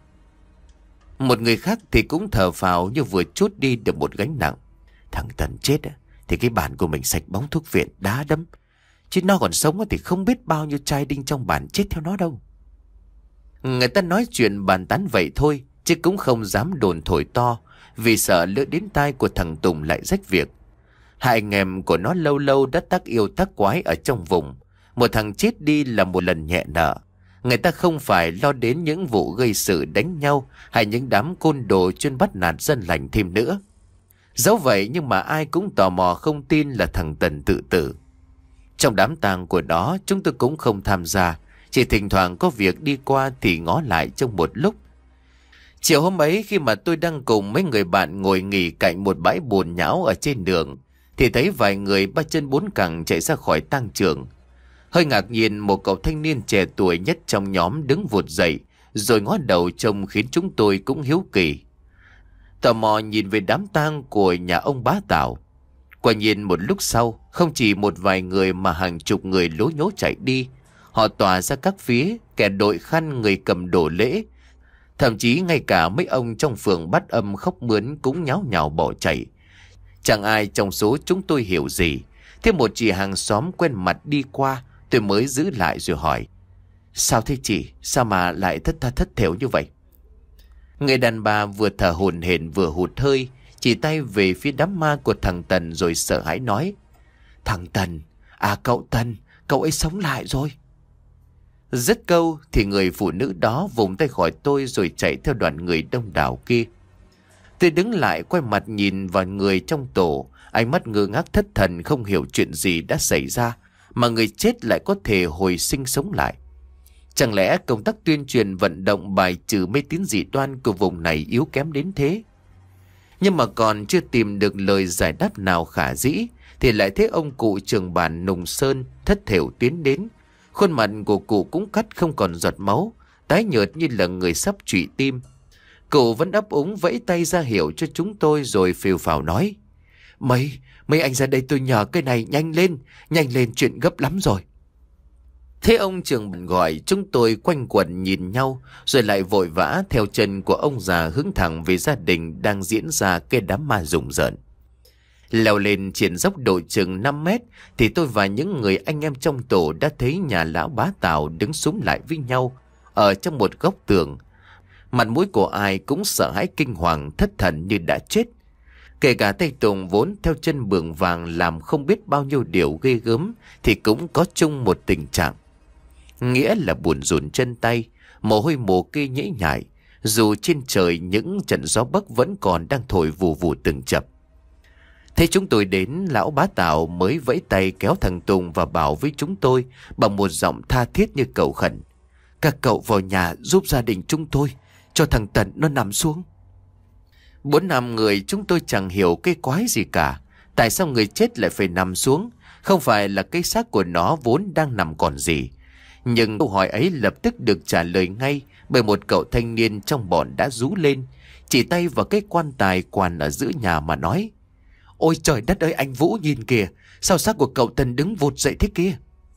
Một người khác thì cũng thở phào như vừa trút đi được một gánh nặng. Thằng Tần chết thì cái bản của mình sạch bóng thuốc viện đá đấm, chứ nó còn sống thì không biết bao nhiêu trai đinh trong bản chết theo nó đâu. Người ta nói chuyện bàn tán vậy thôi, chứ cũng không dám đồn thổi to, vì sợ lỡ đến tai của thằng Tùng lại rách việc. Hai anh em của nó lâu lâu đã tác yêu tác quái ở trong vùng. Một thằng chết đi là một lần nhẹ nợ. Người ta không phải lo đến những vụ gây sự đánh nhau hay những đám côn đồ chuyên bắt nạt dân lành thêm nữa. Dẫu vậy nhưng mà ai cũng tò mò không tin là thằng Tần tự tử. Trong đám tang của nó chúng tôi cũng không tham gia, chỉ thỉnh thoảng có việc đi qua thì ngó lại trong một lúc. Chiều hôm ấy khi mà tôi đang cùng mấy người bạn ngồi nghỉ cạnh một bãi bùn nhão ở trên đường, thì thấy vài người ba chân bốn cẳng chạy ra khỏi tang trường. Hơi ngạc nhiên, một cậu thanh niên trẻ tuổi nhất trong nhóm đứng vụt dậy, rồi ngó đầu trông khiến chúng tôi cũng hiếu kỳ. Tò mò nhìn về đám tang của nhà ông bá Tào. Quả nhiên một lúc sau, không chỉ một vài người mà hàng chục người lố nhố chạy đi. Họ tỏa ra các phía, kẻ đội khăn, người cầm đồ lễ. Thậm chí ngay cả mấy ông trong phường Bát Âm khóc mướn cũng nháo nhào bỏ chạy. Chẳng ai trong số chúng tôi hiểu gì. Thế một chị hàng xóm quen mặt đi qua, tôi mới giữ lại rồi hỏi: sao thế chị? Sao mà lại thất tha thất thểu như vậy? Người đàn bà vừa thở hổn hển vừa hụt hơi, chỉ tay về phía đám ma của thằng Tần rồi sợ hãi nói: thằng Tần, à cậu Tần, cậu ấy sống lại rồi. Dứt câu thì người phụ nữ đó vùng tay khỏi tôi rồi chạy theo đoàn người đông đảo kia. Tôi đứng lại quay mặt nhìn vào người trong tổ, ánh mắt ngơ ngác thất thần, không hiểu chuyện gì đã xảy ra mà người chết lại có thể hồi sinh sống lại. Chẳng lẽ công tác tuyên truyền vận động bài trừ mê tín dị đoan của vùng này yếu kém đến thế? Nhưng mà còn chưa tìm được lời giải đáp nào khả dĩ thì lại thấy ông cụ trưởng bản Nùng Sơn thất thểu tiến đến. Khuôn mặt của cụ cũng cắt không còn giọt máu, tái nhợt như là người sắp trụy tim. Cụ vẫn ấp úng vẫy tay ra hiệu cho chúng tôi rồi phều phào nói: Mấy, mấy anh ra đây tôi nhờ cái này, nhanh lên, nhanh lên, chuyện gấp lắm rồi. Thế ông trưởng bản gọi, chúng tôi quanh quẩn nhìn nhau rồi lại vội vã theo chân của ông già hướng thẳng về gia đình đang diễn ra cái đám ma rùng rợn. Leo lên trên dốc độ chừng năm mét thì tôi và những người anh em trong tổ đã thấy nhà lão bá Tào đứng xúm lại với nhau ở trong một góc tường. Mặt mũi của ai cũng sợ hãi kinh hoàng, thất thần như đã chết. Kể cả tay Tùng vốn theo chân bường vàng làm không biết bao nhiêu điều ghê gớm thì cũng có chung một tình trạng. Nghĩa là buồn rùn chân tay, mồ hôi mồ kê nhễ nhại, dù trên trời những trận gió bấc vẫn còn đang thổi vù vù từng chập. Thế chúng tôi đến, lão bá Tào mới vẫy tay kéo thằng Tùng và bảo với chúng tôi bằng một giọng tha thiết như cầu khẩn: các cậu vào nhà giúp gia đình chúng tôi, cho thằng Tần nó nằm xuống. Bốn năm người chúng tôi chẳng hiểu cái quái gì cả. Tại sao người chết lại phải nằm xuống? Không phải là cái xác của nó vốn đang nằm còn gì. Nhưng câu hỏi ấy lập tức được trả lời ngay bởi một cậu thanh niên trong bọn đã rú lên, chỉ tay vào cái quan tài quàn ở giữa nhà mà nói: ôi trời đất ơi, anh Vũ nhìn kìa, sao xác của cậu Tần đứng vụt dậy thế kia?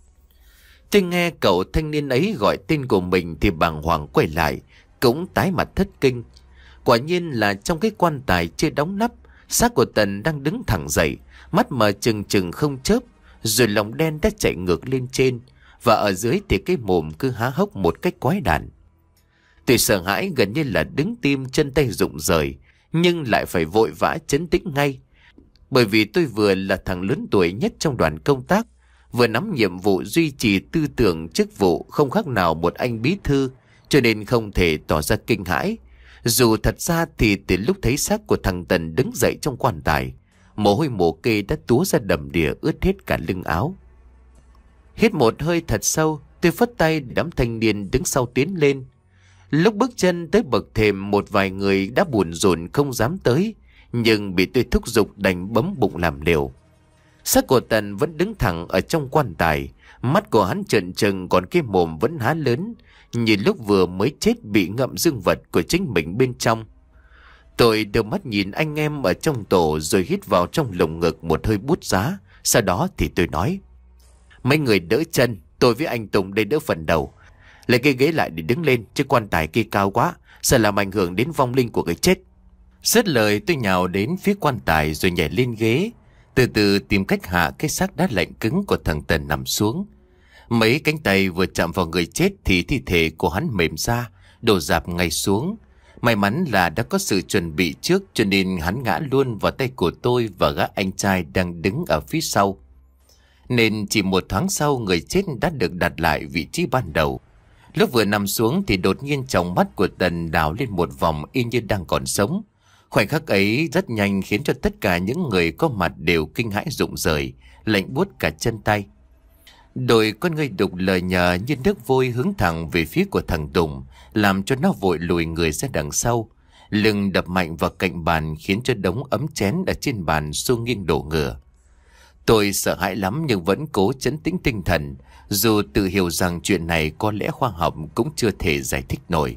Tôi nghe cậu thanh niên ấy gọi tên của mình thì bàng hoàng quay lại, cũng tái mặt thất kinh. Quả nhiên là trong cái quan tài chưa đóng nắp, xác của Tần đang đứng thẳng dậy, mắt mở trừng trừng không chớp, rồi lòng đen đã chạy ngược lên trên, và ở dưới thì cái mồm cứ há hốc một cách quái đản. Tôi sợ hãi gần như là đứng tim, chân tay rụng rời, nhưng lại phải vội vã trấn tĩnh ngay. Bởi vì tôi vừa là thằng lớn tuổi nhất trong đoàn công tác, vừa nắm nhiệm vụ duy trì tư tưởng chức vụ không khác nào một anh bí thư, cho nên không thể tỏ ra kinh hãi. Dù thật ra thì từ lúc thấy xác của thằng Tần đứng dậy trong quan tài, Mồ hôi mồ kê đã túa ra đầm đìa ướt hết cả lưng áo. Hít một hơi thật sâu, tôi phất tay đám thanh niên đứng sau tiến lên. Lúc bước chân tới bậc thềm, một vài người đã buồn rộn không dám tới, nhưng bị tôi thúc giục đành bấm bụng làm liều. Xác của Tần vẫn đứng thẳng ở trong quan tài, mắt của hắn trợn trừng, còn cái mồm vẫn há lớn, như lúc vừa mới chết bị ngậm dương vật của chính mình bên trong. Tôi đưa mắt nhìn anh em ở trong tổ rồi hít vào trong lồng ngực một hơi bút giá. Sau đó thì tôi nói: mấy người đỡ chân, tôi với anh Tùng đây đỡ phần đầu. Lấy cái ghế lại để đứng lên, chứ quan tài kia cao quá, sợ làm ảnh hưởng đến vong linh của người chết. Dứt lời tôi nhào đến phía quan tài rồi nhảy lên ghế, từ từ tìm cách hạ cái xác đá lạnh cứng của thằng Tần nằm xuống. Mấy cánh tay vừa chạm vào người chết thì thi thể của hắn mềm ra, đổ rạp ngay xuống. May mắn là đã có sự chuẩn bị trước, cho nên hắn ngã luôn vào tay của tôi và gã anh trai đang đứng ở phía sau. Nên chỉ một thoáng sau, người chết đã được đặt lại vị trí ban đầu. Lúc vừa nằm xuống thì đột nhiên trong mắt của Tần đảo lên một vòng y như đang còn sống. Khoảnh khắc ấy rất nhanh khiến cho tất cả những người có mặt đều kinh hãi rụng rời, lạnh buốt cả chân tay. Đôi con ngươi đục lời nhờ như nước vôi hướng thẳng về phía của thằng Tùng, làm cho nó vội lùi người ra đằng sau. Lưng đập mạnh vào cạnh bàn khiến cho đống ấm chén ở trên bàn xô nghiêng đổ ngửa. Tôi sợ hãi lắm nhưng vẫn cố trấn tĩnh tinh thần, dù tự hiểu rằng chuyện này có lẽ khoa học cũng chưa thể giải thích nổi.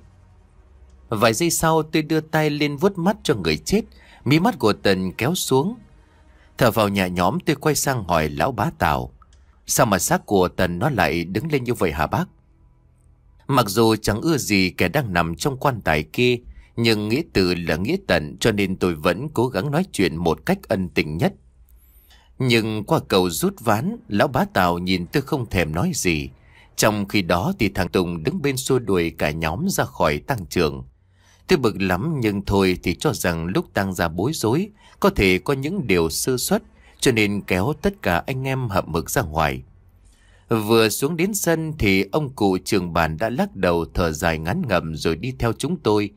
Vài giây sau tôi đưa tay lên vuốt mắt cho người chết, mí mắt của Tần kéo xuống. Thở vào nhẹ nhõm, tôi quay sang hỏi lão bá Tào: sao mà xác của Tần nó lại đứng lên như vậy hả bác? Mặc dù chẳng ưa gì kẻ đang nằm trong quan tài kia, nhưng nghĩa từ là nghĩa tận, cho nên tôi vẫn cố gắng nói chuyện một cách ân tình nhất. Nhưng qua cầu rút ván, lão bá Tào nhìn tôi không thèm nói gì. Trong khi đó thì thằng Tùng đứng bên xua đuổi cả nhóm ra khỏi tang trường. Tôi bực lắm nhưng thôi thì cho rằng lúc tang ra bối rối, có thể có những điều sơ suất, cho nên kéo tất cả anh em hậm hực ra ngoài. Vừa xuống đến sân thì ông cụ trường bản đã lắc đầu thở dài ngán ngẩm rồi đi theo chúng tôi.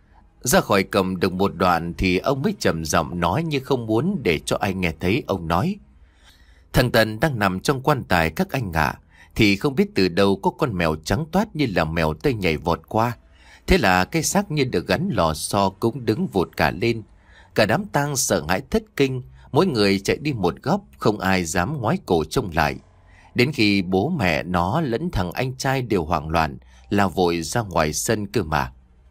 Ra khỏi cổng được một đoạn thì ông mới trầm giọng nói như không muốn để cho ai nghe thấy. Ông nói: thằng Tần đang nằm trong quan tài các anh ạ, thì không biết từ đâu có con mèo trắng toát như là mèo Tây nhảy vọt qua. Thế là cái xác như được gắn lò xo cũng đứng vụt cả lên. Cả đám tang sợ hãi thất kinh, mỗi người chạy đi một góc, không ai dám ngoái cổ trông lại. Đến khi bố mẹ nó lẫn thằng anh trai đều hoảng loạn, lao vội ra ngoài sân cơ mà.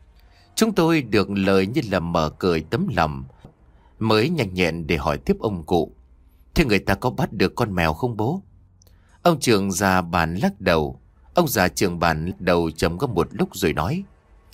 Chúng tôi được lời như là mở cười tấm lòng, mới nhanh nhẹn để hỏi tiếp ông cụ: thế người ta có bắt được con mèo không bố? Ông trưởng già bản lắc đầu. Ông già trưởng bản lắc đầu trầm ngâm một lúc rồi nói: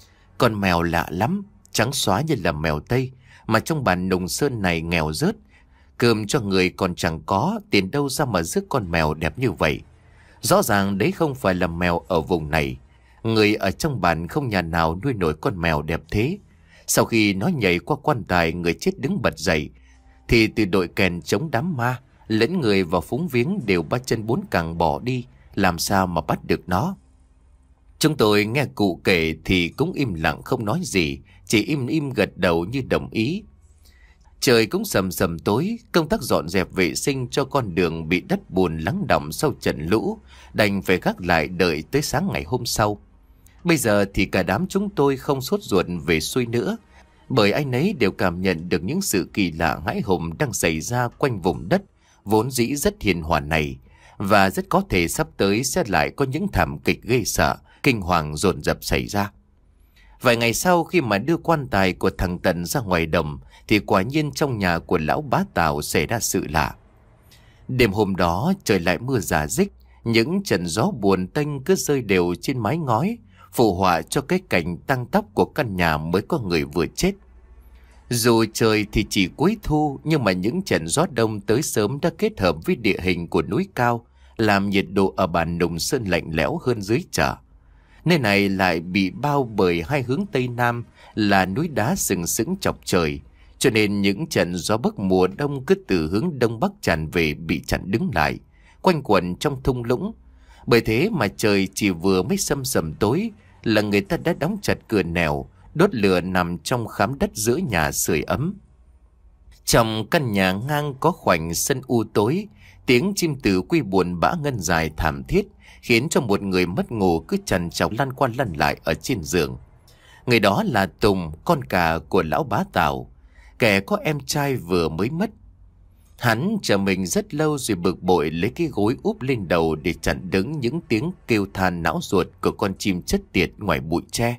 con mèo lạ lắm, trắng xóa như là mèo Tây, mà trong bản Nùng Sơn này nghèo rớt, cơm cho người còn chẳng có, tiền đâu ra mà rước con mèo đẹp như vậy. Rõ ràng đấy không phải là mèo ở vùng này. Người ở trong bản không nhà nào nuôi nổi con mèo đẹp thế. Sau khi nó nhảy qua quan tài người chết đứng bật dậy, thì từ đội kèn chống đám ma lẫn người vào phúng viếng đều ba chân bốn cẳng bỏ đi, làm sao mà bắt được nó. Chúng tôi nghe cụ kể thì cũng im lặng không nói gì, chỉ im im gật đầu như đồng ý. Trời cũng sầm sầm tối, công tác dọn dẹp vệ sinh cho con đường bị đất bùn lắng đọng sau trận lũ đành phải gác lại đợi tới sáng ngày hôm sau. Bây giờ thì cả đám chúng tôi không sốt ruột về xuôi nữa, bởi ai nấy đều cảm nhận được những sự kỳ lạ hãi hùng đang xảy ra quanh vùng đất vốn dĩ rất hiền hòa này, và rất có thể sắp tới sẽ lại có những thảm kịch ghê sợ, kinh hoàng dồn dập xảy ra. Vài ngày sau, khi mà đưa quan tài của thằng Tần ra ngoài đồng, thì quả nhiên trong nhà của lão bá Tào xảy ra sự lạ. Đêm hôm đó trời lại mưa rả rích, những trận gió buồn tênh cứ rơi đều trên mái ngói, phù họa cho cái cảnh tang tóc của căn nhà mới có người vừa chết. Dù trời thì chỉ cuối thu, nhưng mà những trận gió đông tới sớm đã kết hợp với địa hình của núi cao, làm nhiệt độ ở bản Nùng Sơn lạnh lẽo hơn dưới chợ. Nơi này lại bị bao bởi hai hướng Tây Nam là núi đá sừng sững chọc trời, cho nên những trận gió bấc mùa đông cứ từ hướng Đông Bắc tràn về bị chặn đứng lại, quanh quẩn trong thung lũng. Bởi thế mà trời chỉ vừa mới sầm sầm tối là người ta đã đóng chặt cửa nẻo, đốt lửa nằm trong khám đất giữa nhà sưởi ấm. Trong căn nhà ngang có khoảnh sân u tối, tiếng chim tử quy buồn bã ngân dài thảm thiết khiến cho một người mất ngủ cứ trằn trọc lăn qua lăn lại ở trên giường. Người đó là Tùng, con cả của lão bá Tào, kẻ có em trai vừa mới mất. Hắn chờ mình rất lâu rồi bực bội lấy cái gối úp lên đầu để chặn đứng những tiếng kêu than não ruột của con chim chết tiệt ngoài bụi tre.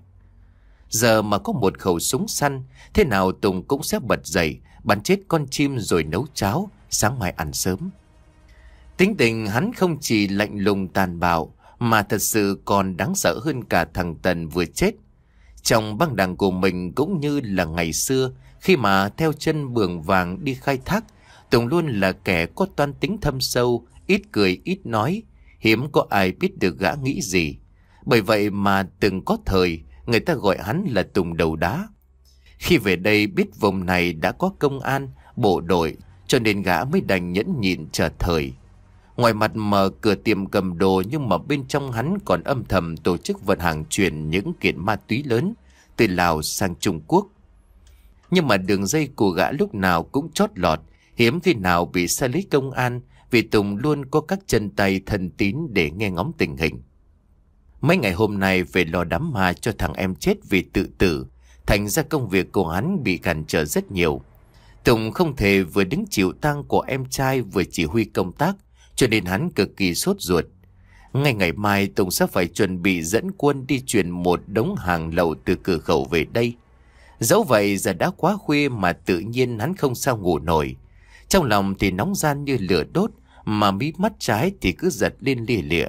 Giờ mà có một khẩu súng săn, thế nào Tùng cũng sẽ bật dậy, bắn chết con chim rồi nấu cháo, sáng mai ăn sớm. Tính tình hắn không chỉ lạnh lùng tàn bạo, mà thật sự còn đáng sợ hơn cả thằng Tần vừa chết. Trong băng đảng của mình cũng như là ngày xưa, khi mà theo chân Bường Vàng đi khai thác, Tùng luôn là kẻ có toan tính thâm sâu, ít cười ít nói, hiếm có ai biết được gã nghĩ gì. Bởi vậy mà từng có thời, người ta gọi hắn là Tùng đầu đá. Khi về đây biết vùng này đã có công an, bộ đội, cho nên gã mới đành nhẫn nhịn chờ thời. Ngoài mặt mở cửa tiệm cầm đồ, nhưng mà bên trong hắn còn âm thầm tổ chức vận hàng chuyển những kiện ma túy lớn từ Lào sang Trung Quốc. Nhưng mà đường dây của gã lúc nào cũng chót lọt, hiếm khi nào bị sai lý công an, vì Tùng luôn có các chân tay thân tín để nghe ngóng tình hình. Mấy ngày hôm nay về lo đám ma cho thằng em chết vì tự tử, thành ra công việc của hắn bị cản trở rất nhiều. Tùng không thể vừa đứng chịu tang của em trai vừa chỉ huy công tác, cho nên hắn cực kỳ sốt ruột. Ngay ngày mai Tùng sẽ phải chuẩn bị dẫn quân đi chuyển một đống hàng lậu từ cửa khẩu về đây. Dẫu vậy giờ đã quá khuya mà tự nhiên hắn không sao ngủ nổi. Trong lòng thì nóng gian như lửa đốt, mà mí mắt trái thì cứ giật lên lia lịa.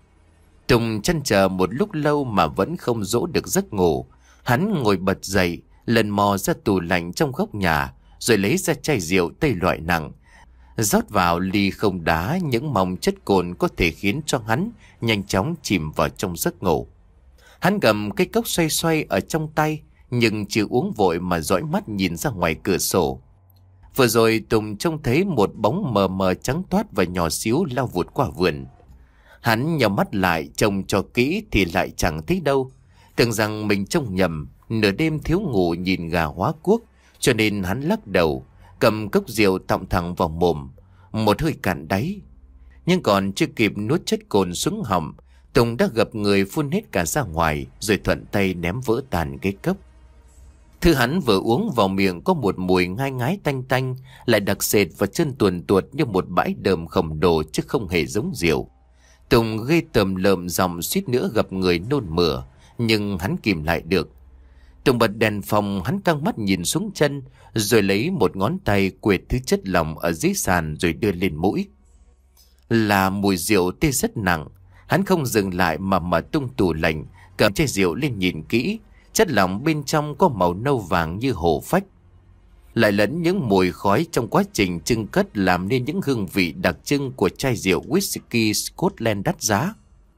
Tùng chăn chờ một lúc lâu mà vẫn không dỗ được giấc ngủ. Hắn ngồi bật dậy, lần mò ra tủ lạnh trong góc nhà, rồi lấy ra chai rượu tây loại nặng, rót vào ly không đá những mong chất cồn có thể khiến cho hắn nhanh chóng chìm vào trong giấc ngủ. Hắn cầm cái cốc xoay xoay ở trong tay, nhưng chưa uống vội mà dõi mắt nhìn ra ngoài cửa sổ. Vừa rồi Tùng trông thấy một bóng mờ mờ trắng toát và nhỏ xíu lao vụt qua vườn. Hắn nhắm mắt lại trông cho kỹ thì lại chẳng thấy đâu. Tưởng rằng mình trông nhầm, nửa đêm thiếu ngủ nhìn gà hóa cuốc, cho nên hắn lắc đầu, cầm cốc rượu tọng thẳng vào mồm, một hơi cạn đáy. Nhưng còn chưa kịp nuốt chất cồn xuống họng, Tùng đã gặp người phun hết cả ra ngoài, rồi thuận tay ném vỡ tàn cái cốc. Thứ hắn vừa uống vào miệng có một mùi ngai ngái tanh tanh, lại đặc sệt và chân tuồn tuột như một bãi đờm khổng lồ chứ không hề giống rượu. Tùng ghê tởm lợm giọng suýt nữa gặp người nôn mửa, nhưng hắn kìm lại được. Tùng bật đèn phòng, hắn căng mắt nhìn xuống chân, rồi lấy một ngón tay quệt thứ chất lỏng ở dưới sàn rồi đưa lên mũi. Là mùi rượu tê rất nặng. Hắn không dừng lại mà mở tung tủ lạnh, cầm chai rượu lên nhìn kỹ. Chất lỏng bên trong có màu nâu vàng như hổ phách, lại lẫn những mùi khói trong quá trình trưng cất làm nên những hương vị đặc trưng của chai rượu whisky Scotland đắt giá.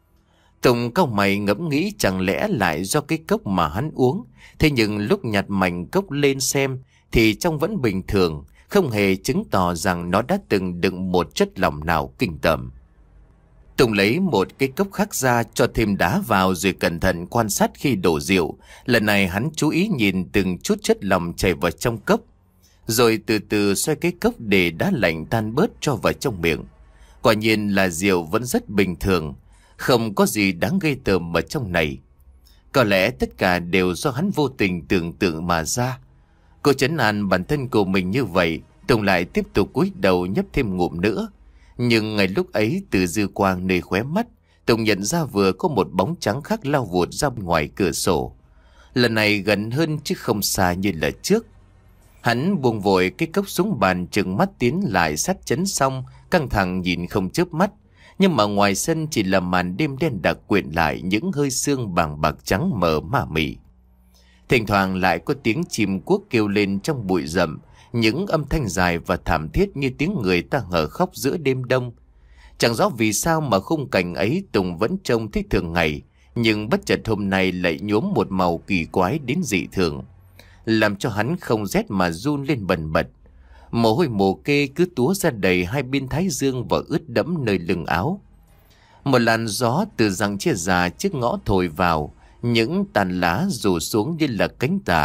Tùng cau mày ngẫm nghĩ chẳng lẽ lại do cái cốc mà hắn uống. Thế nhưng lúc nhặt mảnh cốc lên xem thì trong vẫn bình thường, không hề chứng tỏ rằng nó đã từng đựng một chất lỏng nào kinh tởm. Tùng lấy một cái cốc khác ra, cho thêm đá vào rồi cẩn thận quan sát khi đổ rượu. Lần này hắn chú ý nhìn từng chút chất lỏng chảy vào trong cốc, rồi từ từ xoay cái cốc để đá lạnh tan bớt cho vào trong miệng. Quả nhiên là rượu vẫn rất bình thường, không có gì đáng gây tởm ở trong này. Có lẽ tất cả đều do hắn vô tình tưởng tượng mà ra. Cô trấn an bản thân của mình như vậy, Tùng lại tiếp tục cúi đầu nhấp thêm ngụm nữa. Nhưng ngay lúc ấy từ dư quang nơi khóe mắt, Tùng nhận ra vừa có một bóng trắng khác lao vụt ra ngoài cửa sổ. Lần này gần hơn chứ không xa như là trước. Hắn buông vội cái cốc xuống bàn, trừng mắt tiến lại sát chấn xong, căng thẳng nhìn không chớp mắt. Nhưng mà ngoài sân chỉ là màn đêm đen đặc quyện lại những hơi sương bàng bạc trắng mờ ma mị. Thỉnh thoảng lại có tiếng chim cuốc kêu lên trong bụi rậm, những âm thanh dài và thảm thiết như tiếng người ta hở khóc giữa đêm đông. Chẳng rõ vì sao mà khung cảnh ấy Tùng vẫn trông thấy thường ngày, nhưng bất chợt hôm nay lại nhuốm một màu kỳ quái đến dị thường, làm cho hắn không rét mà run lên bần bật. Mồ hôi mồ kê cứ túa ra đầy hai bên thái dương và ướt đẫm nơi lưng áo. Một làn gió từ rặng chia già trước ngõ thổi vào, những tàn lá rủ xuống như là cánh tà,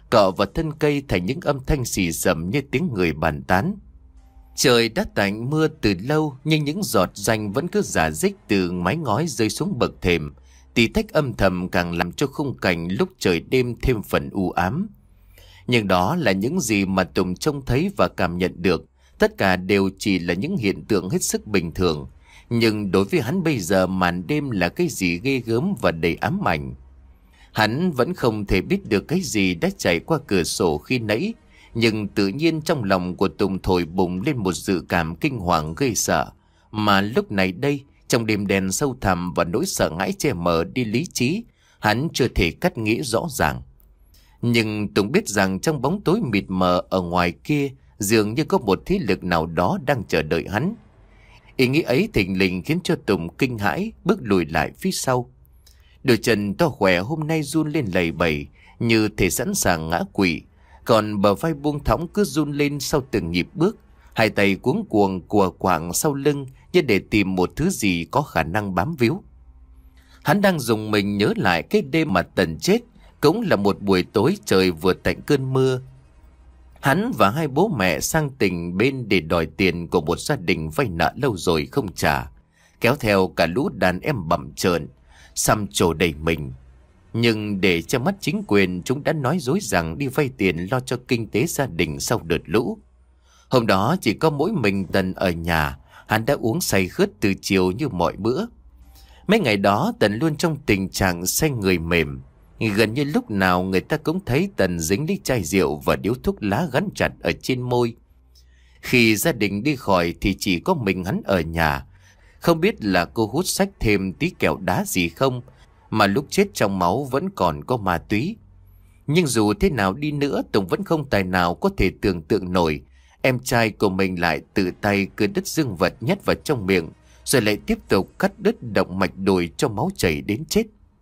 cọ vào thân cây thành những âm thanh xì xầm như tiếng người bàn tán. Trời đã tạnh mưa từ lâu, nhưng những giọt ranh vẫn cứ rả rích từ mái ngói rơi xuống bậc thềm. Tí tách âm thầm càng làm cho khung cảnh lúc trời đêm thêm phần u ám. Nhưng đó là những gì mà Tùng trông thấy và cảm nhận được. Tất cả đều chỉ là những hiện tượng hết sức bình thường. Nhưng đối với hắn bây giờ màn đêm là cái gì ghê gớm và đầy ám ảnh. Hắn vẫn không thể biết được cái gì đã chảy qua cửa sổ khi nãy. Nhưng tự nhiên trong lòng của Tùng thổi bùng lên một dự cảm kinh hoàng gây sợ. Mà lúc này đây, trong đêm đen sâu thẳm và nỗi sợ hãi che mờ đi lý trí, hắn chưa thể cắt nghĩa rõ ràng. Nhưng Tùng biết rằng trong bóng tối mịt mờ ở ngoài kia, dường như có một thế lực nào đó đang chờ đợi hắn. Ý nghĩ ấy thình lình khiến cho Tùng kinh hãi, bước lùi lại phía sau. Đôi chân to khỏe hôm nay run lên lầy bầy, như thể sẵn sàng ngã quỵ. Còn bờ vai buông thõng cứ run lên sau từng nhịp bước. Hai tay cuống cuồng cùa quạng sau lưng như để tìm một thứ gì có khả năng bám víu. Hắn đang dùng mình nhớ lại cái đêm mà Tần chết. Cũng là một buổi tối trời vừa tạnh cơn mưa. Hắn và hai bố mẹ sang tỉnh bên để đòi tiền của một gia đình vay nợ lâu rồi không trả. Kéo theo cả lũ đàn em bặm trợn, xăm trổ đầy mình. Nhưng để che mắt chính quyền, chúng đã nói dối rằng đi vay tiền lo cho kinh tế gia đình sau đợt lũ. Hôm đó chỉ có mỗi mình Tần ở nhà. Hắn đã uống say khướt từ chiều như mọi bữa. Mấy ngày đó Tần luôn trong tình trạng say người mềm. Gần như lúc nào người ta cũng thấy Tần dính lấy chai rượu và điếu thuốc lá gắn chặt ở trên môi. Khi gia đình đi khỏi thì chỉ có mình hắn ở nhà. Không biết là cô hút xách thêm tí kẹo đá gì không, mà lúc chết trong máu vẫn còn có ma túy. Nhưng dù thế nào đi nữa, Tùng vẫn không tài nào có thể tưởng tượng nổi em trai của mình lại tự tay cưa đứt dương vật nhét vào trong miệng, rồi lại tiếp tục cắt đứt động mạch đùi cho máu chảy đến chết.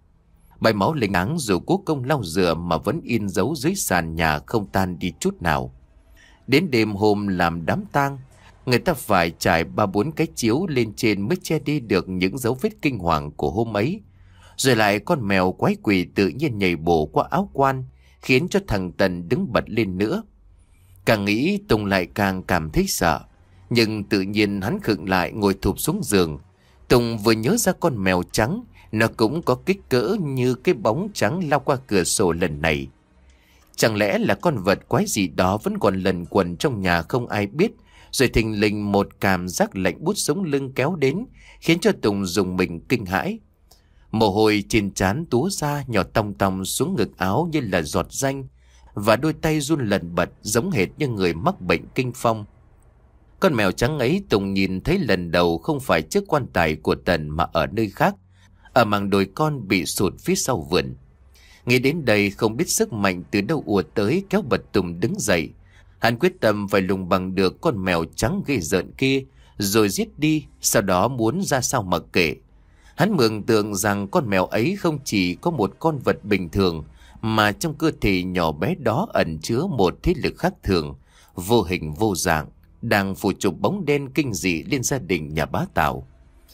Bãi máu lênh áng dù cố công lau rửa mà vẫn in dấu dưới sàn nhà không tan đi chút nào. Đến đêm hôm làm đám tang, người ta phải trải ba bốn cái chiếu lên trên mới che đi được những dấu vết kinh hoàng của hôm ấy. Rồi lại con mèo quái quỷ tự nhiên nhảy bổ qua áo quan, khiến cho thằng Tần đứng bật lên nữa. Càng nghĩ Tùng lại càng cảm thấy sợ. Nhưng tự nhiên hắn khựng lại ngồi thụp xuống giường. Tùng vừa nhớ ra con mèo trắng, nó cũng có kích cỡ như cái bóng trắng lao qua cửa sổ lần này. Chẳng lẽ là con vật quái gì đó vẫn còn lẩn quẩn trong nhà không ai biết. Rồi thình lình một cảm giác lạnh buốt sống lưng kéo đến, khiến cho Tùng dùng mình kinh hãi. Mồ hôi trên trán túa ra nhỏ tòng tòng xuống ngực áo như là giọt ranh, và đôi tay run lẩn bật giống hệt như người mắc bệnh kinh phong. Con mèo trắng ấy Tùng nhìn thấy lần đầu không phải trước quan tài của Tần mà ở nơi khác, ở mảng đồi con bị sụt phía sau vườn. Nghĩ đến đây không biết sức mạnh từ đâu ùa tới kéo bật Tùng đứng dậy. Hắn quyết tâm phải lùng bằng được con mèo trắng ghê rợn kia, rồi giết đi, sau đó muốn ra sao mặc kệ. Hắn mường tượng rằng con mèo ấy không chỉ có một con vật bình thường, mà trong cơ thể nhỏ bé đó ẩn chứa một thế lực khác thường, vô hình vô dạng, đang phủ chụp bóng đen kinh dị lên gia đình nhà bá Tào.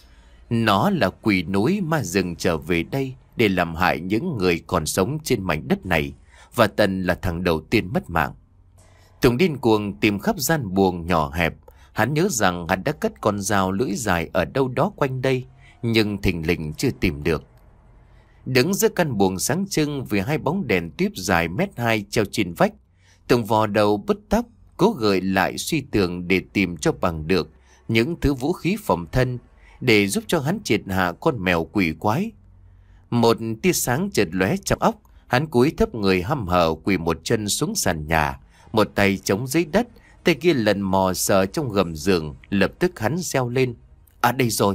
Nó là quỷ núi ma rừng trở về đây để làm hại những người còn sống trên mảnh đất này, và Tần là thằng đầu tiên mất mạng. Tùng điên cuồng tìm khắp gian buồng nhỏ hẹp. Hắn nhớ rằng hắn đã cất con dao lưỡi dài ở đâu đó quanh đây, nhưng thình lình chưa tìm được. Đứng giữa căn buồng sáng trưng vì hai bóng đèn tuyếp dài mét hai treo trên vách, Tùng vò đầu bứt tóc, cố gợi lại suy tưởng để tìm cho bằng được những thứ vũ khí phòng thân để giúp cho hắn triệt hạ con mèo quỷ quái. Một tia sáng chợt lóe trong óc, hắn cúi thấp người hăm hở quỳ một chân xuống sàn nhà, một tay chống dưới đất, tay kia lần mò sờ trong gầm giường. Lập tức hắn reo lên: "À, đây rồi!"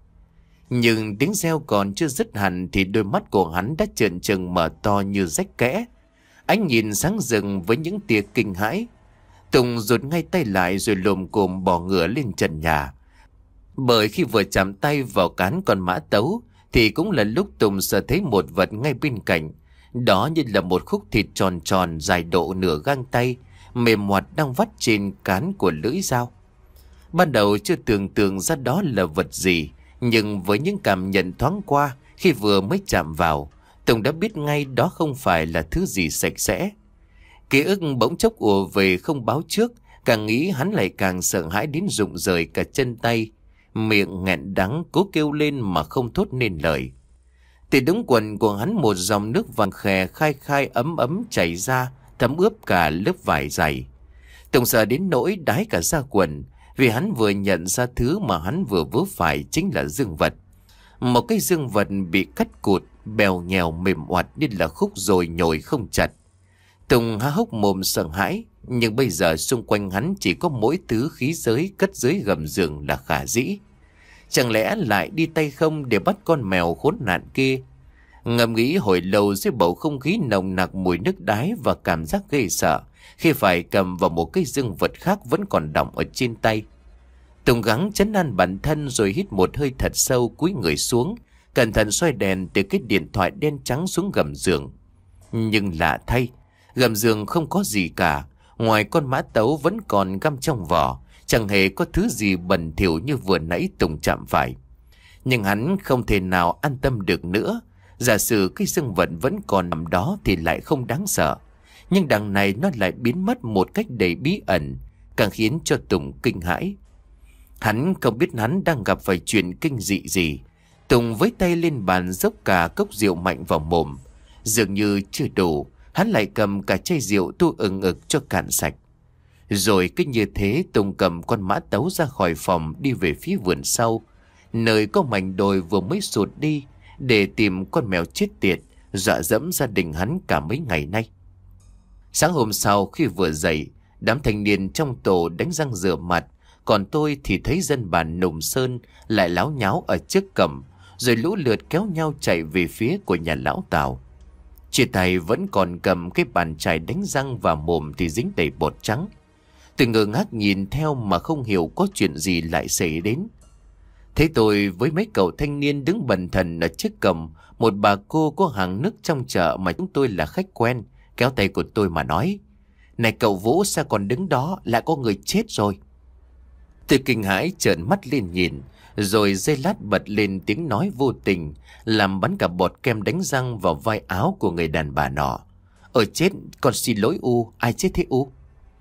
Nhưng tiếng reo còn chưa dứt hẳn thì đôi mắt của hắn đã trợn trừng mở to như rách kẽ. Ánh nhìn sáng rừng với những tia kinh hãi. Tùng rụt ngay tay lại rồi lồm cồm bò ngửa lên trần nhà. Bởi khi vừa chạm tay vào cán con mã tấu thì cũng là lúc Tùng sờ thấy một vật ngay bên cạnh. Đó như là một khúc thịt tròn tròn dài độ nửa gang tay, mềm ngoặt đang vắt trên cán của lưỡi dao. Ban đầu chưa tưởng tượng ra đó là vật gì, nhưng với những cảm nhận thoáng qua khi vừa mới chạm vào, Tùng đã biết ngay đó không phải là thứ gì sạch sẽ. Ký ức bỗng chốc ùa về không báo trước, càng nghĩ hắn lại càng sợ hãi đến rụng rời cả chân tay, miệng nghẹn đắng cố kêu lên mà không thốt nên lời. Từ đống quần của hắn một dòng nước vàng khè khai khai ấm ấm chảy ra, thấm ướt cả lớp vải dày. Tùng sợ đến nỗi đái cả da quần, vì hắn vừa nhận ra thứ mà hắn vừa vớ phải chính là dương vật. Một cái dương vật bị cắt cụt, bèo nhèo mềm oặt như là khúc rồi nhồi không chặt. Tùng há hốc mồm sợ hãi, nhưng bây giờ xung quanh hắn chỉ có mỗi thứ khí giới cất dưới gầm giường là khả dĩ. Chẳng lẽ lại đi tay không để bắt con mèo khốn nạn kia? Ngẫm nghĩ hồi lâu dưới bầu không khí nồng nặc mùi nước đái và cảm giác ghê sợ khi phải cầm vào một cái dương vật khác vẫn còn đọng ở trên tay. Tùng gắng trấn an bản thân rồi hít một hơi thật sâu, cúi người xuống, cẩn thận xoay đèn từ cái điện thoại đen trắng xuống gầm giường. Nhưng lạ thay, gầm giường không có gì cả, ngoài con mã tấu vẫn còn găm trong vỏ, chẳng hề có thứ gì bẩn thỉu như vừa nãy Tùng chạm phải. Nhưng hắn không thể nào an tâm được nữa. Giả sử cái dương vật vẫn còn nằm đó thì lại không đáng sợ, nhưng đằng này nó lại biến mất một cách đầy bí ẩn, càng khiến cho Tùng kinh hãi. Hắn không biết hắn đang gặp phải chuyện kinh dị gì. Tùng với tay lên bàn dốc cả cốc rượu mạnh vào mồm. Dường như chưa đủ, hắn lại cầm cả chai rượu tu ừng ực cho cạn sạch. Rồi cứ như thế Tùng cầm con mã tấu ra khỏi phòng, đi về phía vườn sau, nơi có mảnh đồi vừa mới sụt đi, để tìm con mèo chết tiệt dọa dẫm gia đình hắn cả mấy ngày nay. Sáng hôm sau khi vừa dậy, đám thanh niên trong tổ đánh răng rửa mặt, còn tôi thì thấy dân bản Nùng Sơn lại láo nháo ở trước cổng, rồi lũ lượt kéo nhau chạy về phía của nhà lão Tào. Chị thầy vẫn còn cầm cái bàn chải đánh răng và mồm thì dính đầy bột trắng. Tôi ngơ ngác nhìn theo mà không hiểu có chuyện gì lại xảy đến. Thấy tôi với mấy cậu thanh niên đứng bần thần ở trước cổng, một bà cô có hàng nước trong chợ mà chúng tôi là khách quen, kéo tay của tôi mà nói: "Này cậu Vũ, sao còn đứng đó, lại có người chết rồi." Tôi kinh hãi trợn mắt lên nhìn, rồi giây lát bật lên tiếng nói vô tình, làm bắn cả bọt kem đánh răng vào vai áo của người đàn bà nọ. "Ờ chết, con xin lỗi U, ai chết thế U?"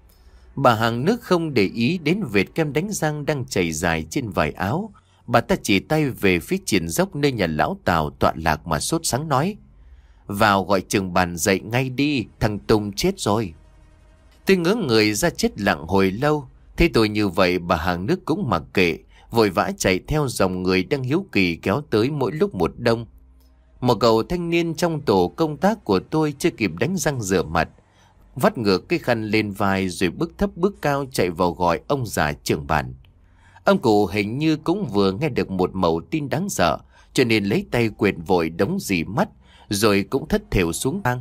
Bà hàng nước không để ý đến vệt kem đánh răng đang chảy dài trên vải áo. Bà ta chỉ tay về phía triển dốc nơi nhà lão Tào tọa lạc mà sốt sắng nói: "Vào gọi trưởng bàn dậy ngay đi, thằng Tùng chết rồi." Tôi ngớ người ra chết lặng hồi lâu. Thấy tôi như vậy, bà hàng nước cũng mặc kệ, vội vã chạy theo dòng người đang hiếu kỳ kéo tới mỗi lúc một đông. Một cậu thanh niên trong tổ công tác của tôi chưa kịp đánh răng rửa mặt, vắt ngược cái khăn lên vai rồi bước thấp bước cao chạy vào gọi ông già trưởng bàn. Ông cụ hình như cũng vừa nghe được một mẩu tin đáng sợ, cho nên lấy tay quệt vội đóng dì mắt, rồi cũng thất thểu xuống hang.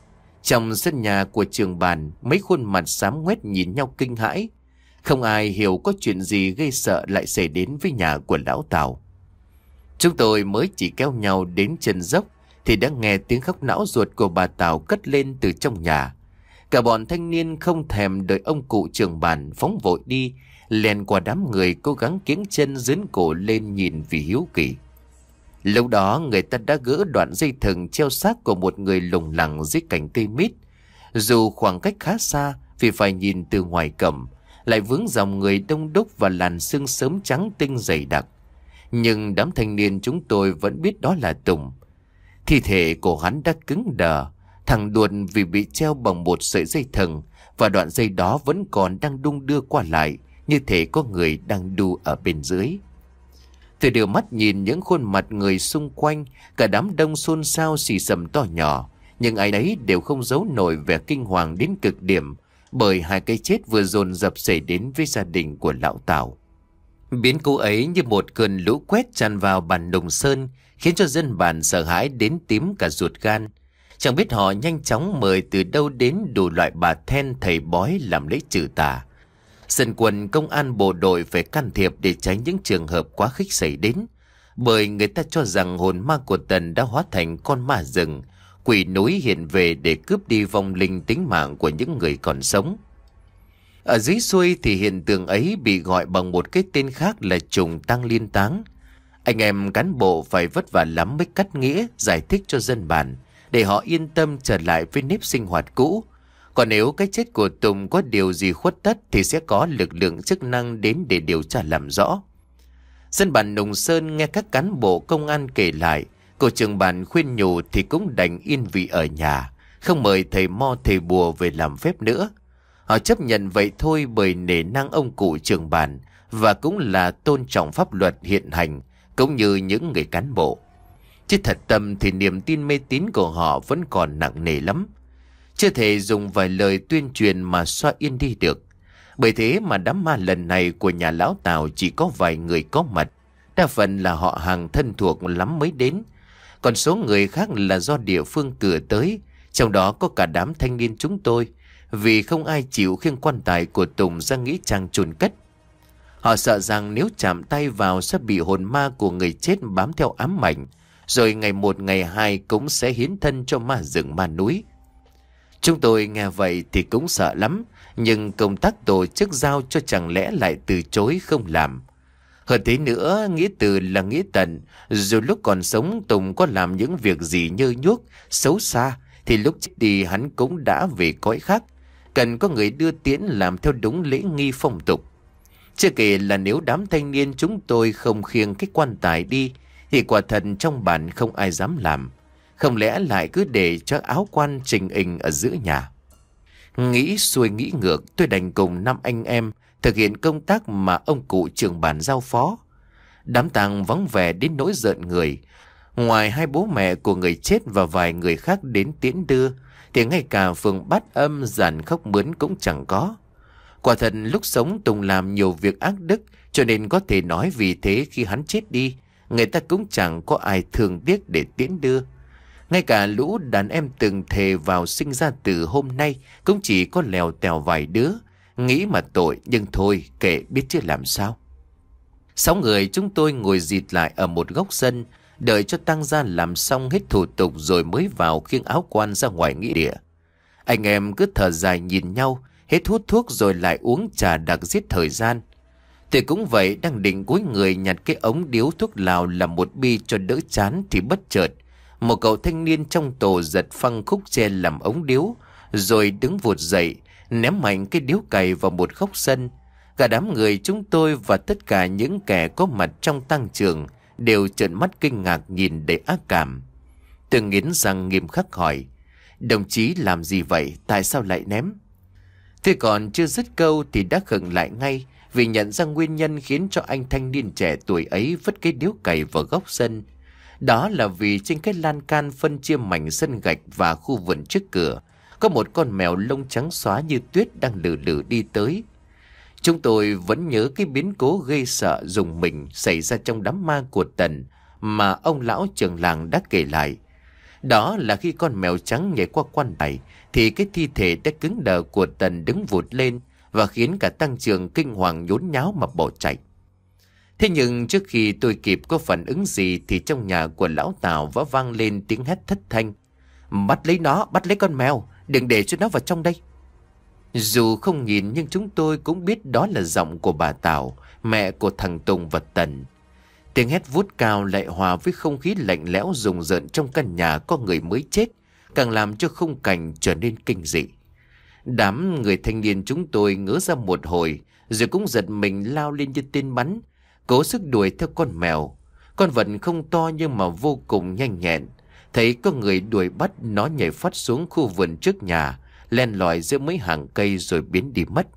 Trong sân nhà của trưởng bàn, mấy khuôn mặt xám ngoét nhìn nhau kinh hãi. Không ai hiểu có chuyện gì gây sợ lại xảy đến với nhà của lão Tào. Chúng tôi mới chỉ kéo nhau đến chân dốc thì đã nghe tiếng khóc não ruột của bà Tào cất lên từ trong nhà. Cả bọn thanh niên không thèm đợi ông cụ trưởng bàn phóng vội đi, lèn qua đám người cố gắng kiếng chân dướn cổ lên nhìn vì hiếu kỳ. Lúc đó người ta đã gỡ đoạn dây thừng treo xác của một người lủng lẳng dưới cành cây mít. Dù khoảng cách khá xa vì phải nhìn từ ngoài cổng, lại vướng dòng người đông đúc và làn sương sớm trắng tinh dày đặc, nhưng đám thanh niên chúng tôi vẫn biết đó là Tùng. Thi thể của hắn đã cứng đờ, thẳng đuột vì bị treo bằng một sợi dây thừng, và đoạn dây đó vẫn còn đang đung đưa qua lại, như thể có người đang đu ở bên dưới. Tôi đưa mắt nhìn những khuôn mặt người xung quanh, cả đám đông xôn xao xì xầm to nhỏ, nhưng ai nấy đều không giấu nổi vẻ kinh hoàng đến cực điểm, bởi hai cái chết vừa dồn dập xảy đến với gia đình của lão Tào. Biến cố ấy như một cơn lũ quét tràn vào bản Nùng Sơn, khiến cho dân bản sợ hãi đến tím cả ruột gan. Chẳng biết họ nhanh chóng mời từ đâu đến đủ loại bà then thầy bói làm lễ trừ tà. Dân quân công an bộ đội phải can thiệp để tránh những trường hợp quá khích xảy đến, bởi người ta cho rằng hồn ma của Tần đã hóa thành con ma rừng, quỷ núi hiện về để cướp đi vong linh tính mạng của những người còn sống. Ở dưới xuôi thì hiện tượng ấy bị gọi bằng một cái tên khác là trùng tăng liên táng. Anh em cán bộ phải vất vả lắm mới cắt nghĩa giải thích cho dân bản, để họ yên tâm trở lại với nếp sinh hoạt cũ. Còn nếu cái chết của Tùng có điều gì khuất tất thì sẽ có lực lượng chức năng đến để điều tra làm rõ. Dân bản Nùng Sơn nghe các cán bộ công an kể lại, cô trưởng bản khuyên nhủ thì cũng đành yên vị ở nhà, không mời thầy mo thầy bùa về làm phép nữa. Họ chấp nhận vậy thôi bởi nể nang ông cụ trưởng bản và cũng là tôn trọng pháp luật hiện hành cũng như những người cán bộ. Chứ thật tâm thì niềm tin mê tín của họ vẫn còn nặng nề lắm. Chưa thể dùng vài lời tuyên truyền mà xoa yên đi được. Bởi thế mà đám ma lần này của nhà lão Tào chỉ có vài người có mặt. Đa phần là họ hàng thân thuộc lắm mới đến. Còn số người khác là do địa phương cử tới. Trong đó có cả đám thanh niên chúng tôi. Vì không ai chịu khiêng quan tài của Tùng ra nghĩa trang chôn cất. Họ sợ rằng nếu chạm tay vào sẽ bị hồn ma của người chết bám theo ám ảnh. Rồi ngày một ngày hai cũng sẽ hiến thân cho ma rừng ma núi. Chúng tôi nghe vậy thì cũng sợ lắm. Nhưng công tác tổ chức giao cho chẳng lẽ lại từ chối không làm. Hơn thế nữa, nghĩa từ là nghĩa tận. Dù lúc còn sống Tùng có làm những việc gì nhơ nhuốc, xấu xa, thì lúc chết đi hắn cũng đã về cõi khác. Cần có người đưa tiễn làm theo đúng lễ nghi phong tục. Chưa kể là nếu đám thanh niên chúng tôi không khiêng cái quan tài đi, thì quả thật trong bản không ai dám làm. Không lẽ lại cứ để cho áo quan trình hình ở giữa nhà. Nghĩ xuôi nghĩ ngược, tôi đành cùng năm anh em thực hiện công tác mà ông cụ trưởng bản giao phó. Đám tang vắng vẻ đến nỗi rợn người. Ngoài hai bố mẹ của người chết và vài người khác đến tiễn đưa, thì ngay cả phường Bát Âm giàn khóc mướn cũng chẳng có. Quả thật lúc sống Tùng làm nhiều việc ác đức, cho nên có thể nói vì thế khi hắn chết đi, người ta cũng chẳng có ai thương tiếc để tiễn đưa. Ngay cả lũ đàn em từng thề vào sinh ra từ hôm nay cũng chỉ có lèo tèo vài đứa. Nghĩ mà tội, nhưng thôi kệ biết chứ làm sao. Sáu người chúng tôi ngồi dịt lại ở một góc sân, đợi cho tang gia làm xong hết thủ tục rồi mới vào khiêng áo quan ra ngoài nghĩa địa. Anh em cứ thở dài nhìn nhau, hết hút thuốc rồi lại uống trà đặc giết thời gian. Thì cũng vậy, đang định cúi người nhặt cái ống điếu thuốc lào làm một bi cho đỡ chán thì bất chợt một cậu thanh niên trong tổ giật phăng khúc tre làm ống điếu, rồi đứng vụt dậy, ném mạnh cái điếu cày vào một góc sân. Cả đám người chúng tôi và tất cả những kẻ có mặt trong tang trường đều trợn mắt kinh ngạc nhìn đầy ác cảm. Tôi nghiến răng nghiêm khắc hỏi: "Đồng chí làm gì vậy? Tại sao lại ném?" Thế còn chưa dứt câu thì đã khựng lại ngay, vì nhận ra nguyên nhân khiến cho anh thanh niên trẻ tuổi ấy vứt cái điếu cày vào góc sân. Đó là vì trên cái lan can phân chia mảnh sân gạch và khu vườn trước cửa có một con mèo lông trắng xóa như tuyết đang lử lử đi tới. Chúng tôi vẫn nhớ cái biến cố gây sợ rùng mình xảy ra trong đám ma của Tần mà ông lão trưởng làng đã kể lại. Đó là khi con mèo trắng nhảy qua quan tài thì cái thi thể đã cứng đờ của Tần đứng vụt lên và khiến cả tang trường kinh hoàng nhốn nháo mà bỏ chạy. Thế nhưng trước khi tôi kịp có phản ứng gì thì trong nhà của lão Tào vỡ vang lên tiếng hét thất thanh: "Bắt lấy nó, bắt lấy con mèo, đừng để cho nó vào trong đây." Dù không nhìn nhưng chúng tôi cũng biết đó là giọng của bà Tào, mẹ của thằng Tùng và Tần. Tiếng hét vút cao lại hòa với không khí lạnh lẽo rùng rợn trong căn nhà có người mới chết, càng làm cho khung cảnh trở nên kinh dị. Đám người thanh niên chúng tôi ngớ ra một hồi, rồi cũng giật mình lao lên như tên bắn, cố sức đuổi theo con mèo. Con vật không to nhưng mà vô cùng nhanh nhẹn. Thấy có người đuổi bắt, nó nhảy phát xuống khu vườn trước nhà, len lỏi giữa mấy hàng cây rồi biến đi mất.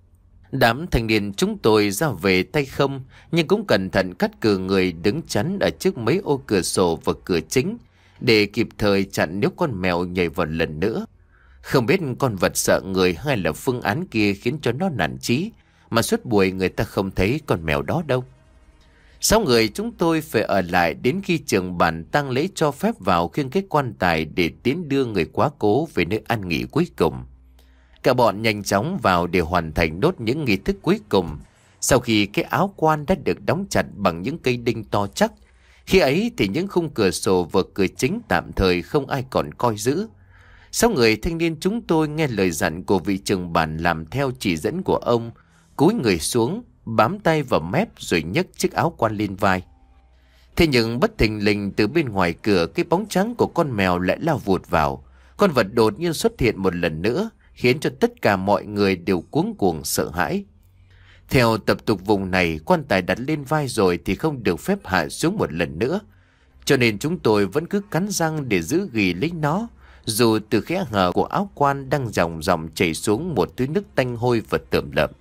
Đám thanh niên chúng tôi ra về tay không, nhưng cũng cẩn thận cắt cử người đứng chắn ở trước mấy ô cửa sổ và cửa chính, để kịp thời chặn nếu con mèo nhảy vào lần nữa. Không biết con vật sợ người hay là phương án kia khiến cho nó nản chí, mà suốt buổi người ta không thấy con mèo đó đâu. Sáu người chúng tôi phải ở lại đến khi trưởng bản tang lễ cho phép vào khiêng cái quan tài để tiến đưa người quá cố về nơi an nghỉ cuối cùng. Cả bọn nhanh chóng vào để hoàn thành đốt những nghi thức cuối cùng. Sau khi cái áo quan đã được đóng chặt bằng những cây đinh to chắc, khi ấy thì những khung cửa sổ và cửa chính tạm thời không ai còn coi giữ. Sáu người thanh niên chúng tôi nghe lời dặn của vị trưởng bản làm theo chỉ dẫn của ông, cúi người xuống, bám tay vào mép rồi nhấc chiếc áo quan lên vai. Thế nhưng bất thình lình từ bên ngoài cửa, cái bóng trắng của con mèo lại lao vụt vào. Con vật đột nhiên xuất hiện một lần nữa, khiến cho tất cả mọi người đều cuống cuồng sợ hãi. Theo tập tục vùng này, quan tài đặt lên vai rồi thì không được phép hạ xuống một lần nữa. Cho nên chúng tôi vẫn cứ cắn răng để giữ ghi lấy nó, dù từ khe hở của áo quan đang dòng dòng chảy xuống một thứ nước tanh hôi và tởm lợm.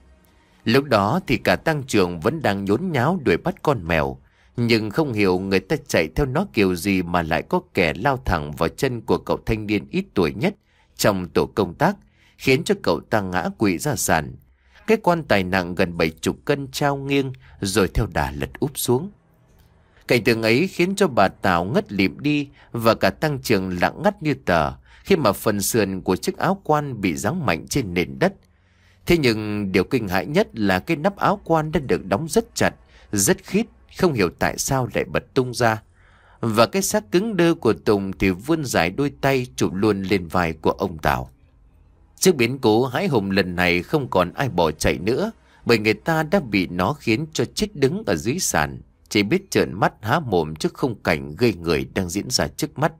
Lúc đó thì cả tang trường vẫn đang nhốn nháo đuổi bắt con mèo, nhưng không hiểu người ta chạy theo nó kiểu gì mà lại có kẻ lao thẳng vào chân của cậu thanh niên ít tuổi nhất trong tổ công tác, khiến cho cậu ta ngã quỵ ra sàn. Cái quan tài nặng gần bảy chục cân trao nghiêng rồi theo đà lật úp xuống. Cảnh tượng ấy khiến cho bà Tào ngất lịm đi và cả tang trường lặng ngắt như tờ khi mà phần sườn của chiếc áo quan bị giáng mạnh trên nền đất. Thế nhưng điều kinh hãi nhất là cái nắp áo quan đã được đóng rất chặt, rất khít, không hiểu tại sao lại bật tung ra. Và cái xác cứng đơ của Tùng thì vươn dài đôi tay chụp luôn lên vai của ông Tào. Trước biến cố hãi hùng lần này không còn ai bỏ chạy nữa, bởi người ta đã bị nó khiến cho chết đứng ở dưới sàn, chỉ biết trợn mắt há mồm trước khung cảnh gây người đang diễn ra trước mắt.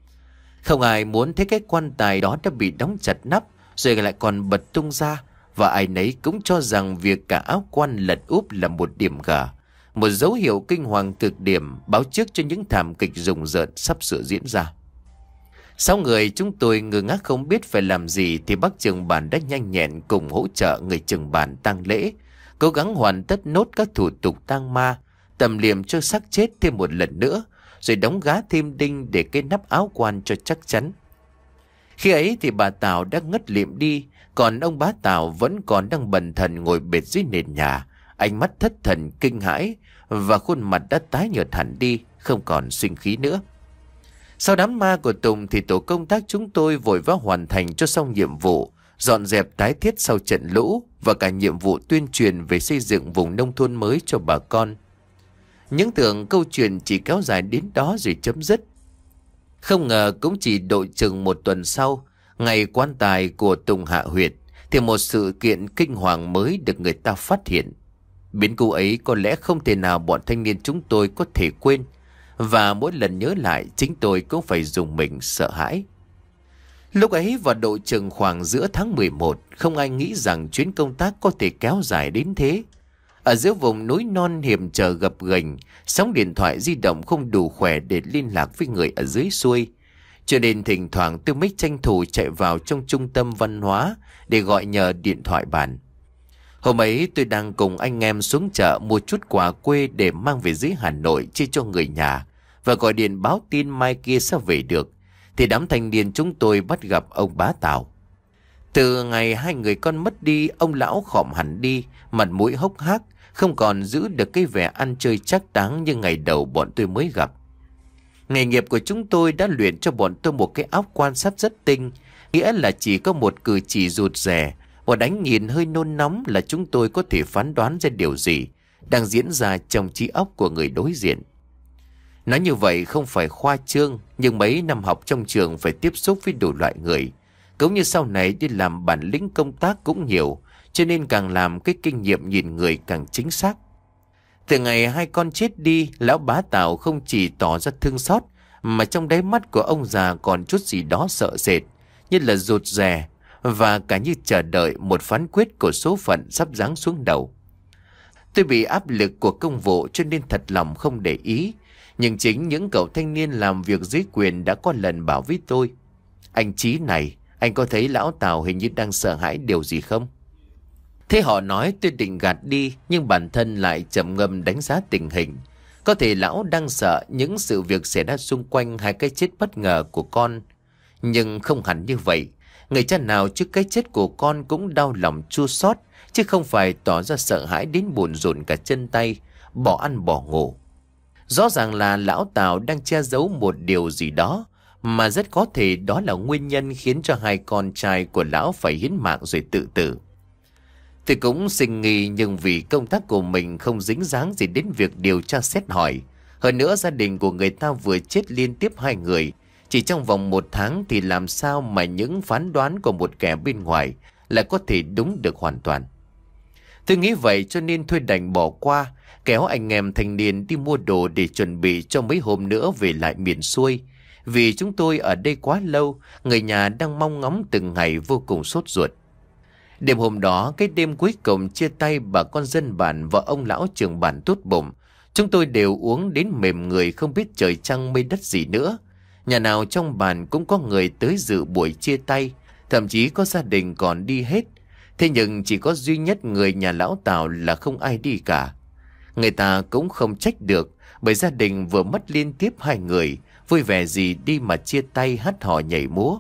Không ai muốn thấy cái quan tài đó đã bị đóng chặt nắp rồi lại còn bật tung ra, và ai nấy cũng cho rằng việc cả áo quan lật úp là một điểm gà, một dấu hiệu kinh hoàng cực điểm báo trước cho những thảm kịch rùng rợn sắp sửa diễn ra. Sáu người chúng tôi ngơ ngác không biết phải làm gì thì bác trưởng bản đã nhanh nhẹn cùng hỗ trợ người trưởng bản tang lễ, cố gắng hoàn tất nốt các thủ tục tang ma, tầm liệm cho xác chết thêm một lần nữa, rồi đóng gá thêm đinh để cái nắp áo quan cho chắc chắn. Khi ấy thì bà Tào đã ngất lịm đi, còn ông bá Tào vẫn còn đang bần thần ngồi bệt dưới nền nhà, ánh mắt thất thần kinh hãi và khuôn mặt đã tái nhợt hẳn đi, không còn sinh khí nữa. Sau đám ma của Tùng thì tổ công tác chúng tôi vội vã hoàn thành cho xong nhiệm vụ dọn dẹp tái thiết sau trận lũ và cả nhiệm vụ tuyên truyền về xây dựng vùng nông thôn mới cho bà con. Những tưởng câu chuyện chỉ kéo dài đến đó rồi chấm dứt. Không ngờ cũng chỉ độ chừng một tuần sau, ngày quan tài của Tùng hạ huyệt, thì một sự kiện kinh hoàng mới được người ta phát hiện. Biến cố ấy có lẽ không thể nào bọn thanh niên chúng tôi có thể quên, và mỗi lần nhớ lại chính tôi cũng phải dùng mình sợ hãi. Lúc ấy vào độ chừng khoảng giữa tháng mười một, không ai nghĩ rằng chuyến công tác có thể kéo dài đến thế. Ở giữa vùng núi non hiểm trở gập ghềnh, sóng điện thoại di động không đủ khỏe để liên lạc với người ở dưới xuôi. Cho nên thỉnh thoảng tôi mới tranh thủ chạy vào trong trung tâm văn hóa để gọi nhờ điện thoại bàn. Hôm ấy tôi đang cùng anh em xuống chợ mua chút quà quê để mang về dưới Hà Nội chia cho người nhà, và gọi điện báo tin mai kia sẽ về được, thì đám thanh niên chúng tôi bắt gặp ông bá Tào. Từ ngày hai người con mất đi, ông lão khòm hẳn đi, mặt mũi hốc hác, không còn giữ được cái vẻ ăn chơi trác táng như ngày đầu bọn tôi mới gặp. Nghề nghiệp của chúng tôi đã luyện cho bọn tôi một cái óc quan sát rất tinh, nghĩa là chỉ có một cử chỉ rụt rè, một ánh nhìn hơi nôn nóng là chúng tôi có thể phán đoán ra điều gì đang diễn ra trong trí óc của người đối diện. Nói như vậy không phải khoa trương, nhưng mấy năm học trong trường phải tiếp xúc với đủ loại người, cũng như sau này đi làm bản lĩnh công tác cũng nhiều, cho nên càng làm cái kinh nghiệm nhìn người càng chính xác. Từ ngày hai con chết đi, lão bá Tào không chỉ tỏ ra thương xót, mà trong đáy mắt của ông già còn chút gì đó sợ sệt, như là rụt rè, và cả như chờ đợi một phán quyết của số phận sắp giáng xuống đầu. Tôi bị áp lực của công vụ cho nên thật lòng không để ý, nhưng chính những cậu thanh niên làm việc dưới quyền đã có lần bảo với tôi: "Anh Chí này, anh có thấy lão Tào hình như đang sợ hãi điều gì không?" Thế họ nói tôi định gạt đi, nhưng bản thân lại trầm ngâm đánh giá tình hình. Có thể lão đang sợ những sự việc xảy ra xung quanh hai cái chết bất ngờ của con. Nhưng không hẳn như vậy. Người cha nào trước cái chết của con cũng đau lòng chua xót, chứ không phải tỏ ra sợ hãi đến buồn rộn cả chân tay, bỏ ăn bỏ ngủ. Rõ ràng là lão Tào đang che giấu một điều gì đó, mà rất có thể đó là nguyên nhân khiến cho hai con trai của lão phải hiến mạng rồi tự tử. Tôi cũng sinh nghi, nhưng vì công tác của mình không dính dáng gì đến việc điều tra xét hỏi. Hơn nữa gia đình của người ta vừa chết liên tiếp hai người, chỉ trong vòng một tháng, thì làm sao mà những phán đoán của một kẻ bên ngoài lại có thể đúng được hoàn toàn. Tôi nghĩ vậy cho nên thôi đành bỏ qua, kéo anh em thanh niên đi mua đồ để chuẩn bị cho mấy hôm nữa về lại miền xuôi. Vì chúng tôi ở đây quá lâu, người nhà đang mong ngóng từng ngày vô cùng sốt ruột. Đêm hôm đó, cái đêm cuối cùng chia tay bà con dân bản và ông lão trưởng bản tốt bụng, chúng tôi đều uống đến mềm người không biết trời trăng mây đất gì nữa. Nhà nào trong bản cũng có người tới dự buổi chia tay, thậm chí có gia đình còn đi hết. Thế nhưng chỉ có duy nhất người nhà lão Tào là không ai đi cả. Người ta cũng không trách được, bởi gia đình vừa mất liên tiếp hai người, vui vẻ gì đi mà chia tay hát hò nhảy múa.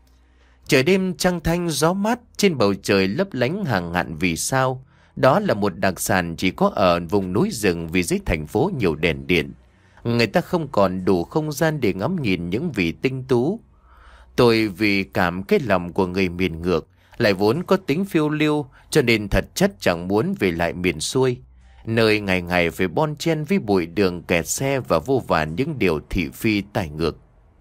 Trời đêm trăng thanh gió mát, trên bầu trời lấp lánh hàng ngàn vì sao. Đó là một đặc sản chỉ có ở vùng núi rừng, vì dưới thành phố nhiều đèn điện. Người ta không còn đủ không gian để ngắm nhìn những vì tinh tú. Tôi vì cảm cái lòng của người miền ngược, lại vốn có tính phiêu lưu, cho nên thật chất chẳng muốn về lại miền xuôi, nơi ngày ngày phải bon chen với bụi đường kẹt xe và vô vàn những điều thị phi tài ngược.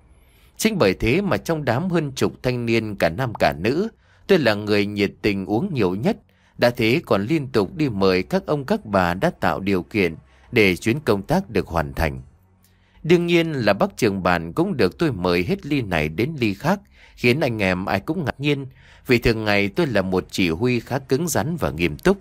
Chính bởi thế mà trong đám hơn chục thanh niên cả nam cả nữ, tôi là người nhiệt tình uống nhiều nhất, đã thế còn liên tục đi mời các ông các bà đã tạo điều kiện để chuyến công tác được hoàn thành. Đương nhiên là bác trưởng bản cũng được tôi mời hết ly này đến ly khác, khiến anh em ai cũng ngạc nhiên, vì thường ngày tôi là một chỉ huy khá cứng rắn và nghiêm túc.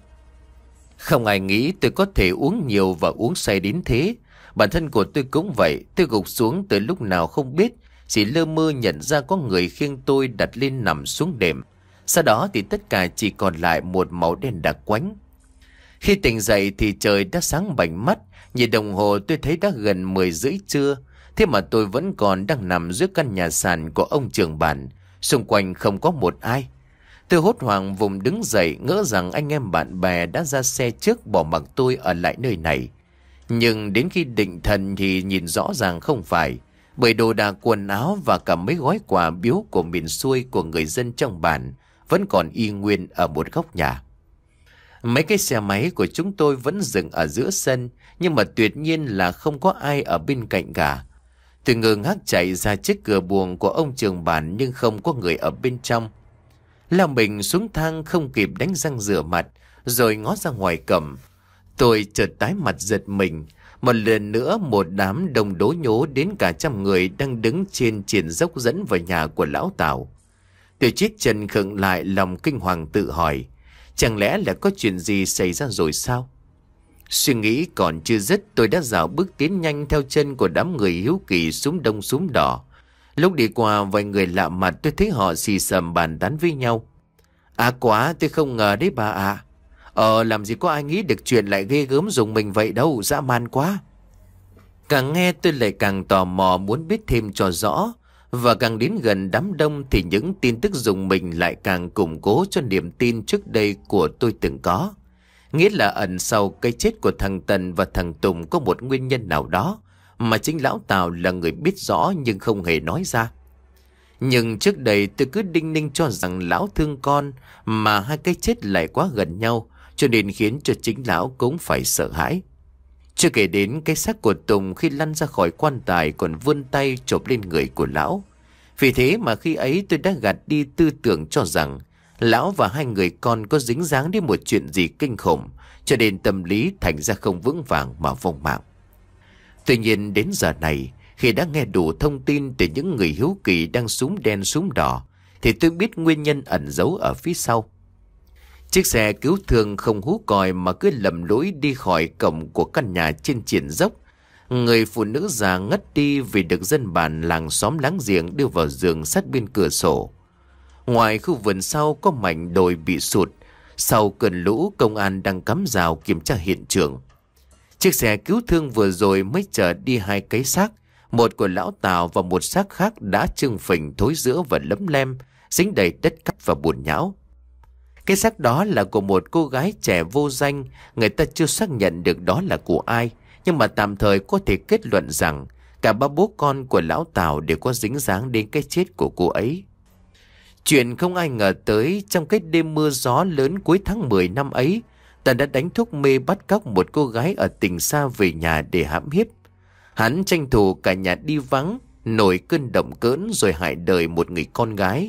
Không ai nghĩ tôi có thể uống nhiều và uống say đến thế. Bản thân của tôi cũng vậy, tôi gục xuống từ lúc nào không biết, chỉ lơ mơ nhận ra có người khiêng tôi đặt lên nằm xuống đệm. Sau đó thì tất cả chỉ còn lại một màu đen đặc quánh. Khi tỉnh dậy thì trời đã sáng bảnh mắt, nhìn đồng hồ tôi thấy đã gần mười rưỡi trưa. Thế mà tôi vẫn còn đang nằm giữa căn nhà sàn của ông trưởng bản, xung quanh không có một ai. Tôi hốt hoảng vùng đứng dậy, ngỡ rằng anh em bạn bè đã ra xe trước bỏ mặc tôi ở lại nơi này. Nhưng đến khi định thần thì nhìn rõ ràng không phải, bởi đồ đạc quần áo và cả mấy gói quà biếu của miền xuôi của người dân trong bản vẫn còn y nguyên ở một góc nhà. Mấy cái xe máy của chúng tôi vẫn dừng ở giữa sân, nhưng mà tuyệt nhiên là không có ai ở bên cạnh cả. Tôi ngơ ngác chạy ra trước cửa buồng của ông trưởng bản, nhưng không có người ở bên trong. Lao mình xuống thang không kịp đánh răng rửa mặt, rồi ngó ra ngoài cổng. Tôi chợt tái mặt giật mình. Một lần nữa một đám đông đố nhố đến cả trăm người đang đứng trên triển dốc dẫn vào nhà của lão Tào. Tôi chết chân khựng lại, lòng kinh hoàng tự hỏi, chẳng lẽ là có chuyện gì xảy ra rồi sao? Suy nghĩ còn chưa dứt, tôi đã dạo bước tiến nhanh theo chân của đám người hiếu kỳ súm đông súm đỏ. Lúc đi qua vài người lạ mặt, tôi thấy họ xì xầm bàn tán với nhau. À quá, tôi không ngờ đấy bà ạ. Ờ, làm gì có ai nghĩ được chuyện lại ghê gớm dùng mình vậy đâu, dã man quá. Càng nghe tôi lại càng tò mò muốn biết thêm cho rõ. Và càng đến gần đám đông thì những tin tức dùng mình lại càng củng cố cho niềm tin trước đây của tôi từng có. Nghĩa là ẩn sau cái chết của thằng Tần và thằng Tùng có một nguyên nhân nào đó mà chính lão Tào là người biết rõ nhưng không hề nói ra. Nhưng trước đây tôi cứ đinh ninh cho rằng lão thương con, mà hai cái chết lại quá gần nhau, cho nên khiến cho chính lão cũng phải sợ hãi. Chưa kể đến cái xác của Tùng khi lăn ra khỏi quan tài còn vươn tay chộp lên người của lão. Vì thế mà khi ấy tôi đã gạt đi tư tưởng cho rằng lão và hai người con có dính dáng đến một chuyện gì kinh khủng, cho nên tâm lý thành ra không vững vàng mà vong mạng. Tuy nhiên đến giờ này, khi đã nghe đủ thông tin từ những người hiếu kỳ đang súm đen súm đỏ, thì tôi biết nguyên nhân ẩn giấu ở phía sau. Chiếc xe cứu thương không hú còi mà cứ lầm lũi đi khỏi cổng của căn nhà trên triển dốc. Người phụ nữ già ngất đi vì được dân bản làng xóm láng giềng đưa vào giường sát bên cửa sổ. Ngoài khu vườn sau có mảnh đồi bị sụt. Sau cơn lũ, công an đang cắm rào kiểm tra hiện trường. Chiếc xe cứu thương vừa rồi mới chở đi hai cái xác, một của lão Tào và một xác khác đã trưng phình thối rữa và lấm lem, dính đầy đất cát và bùn nhão. Cái xác đó là của một cô gái trẻ vô danh, người ta chưa xác nhận được đó là của ai, nhưng mà tạm thời có thể kết luận rằng cả ba bố con của lão Tào đều có dính dáng đến cái chết của cô ấy. Chuyện không ai ngờ tới, trong cái đêm mưa gió lớn cuối tháng mười năm ấy, Tần đã đánh thuốc mê bắt cóc một cô gái ở tỉnh xa về nhà để hãm hiếp. Hắn tranh thủ cả nhà đi vắng, nổi cơn động cỡn rồi hại đời một người con gái.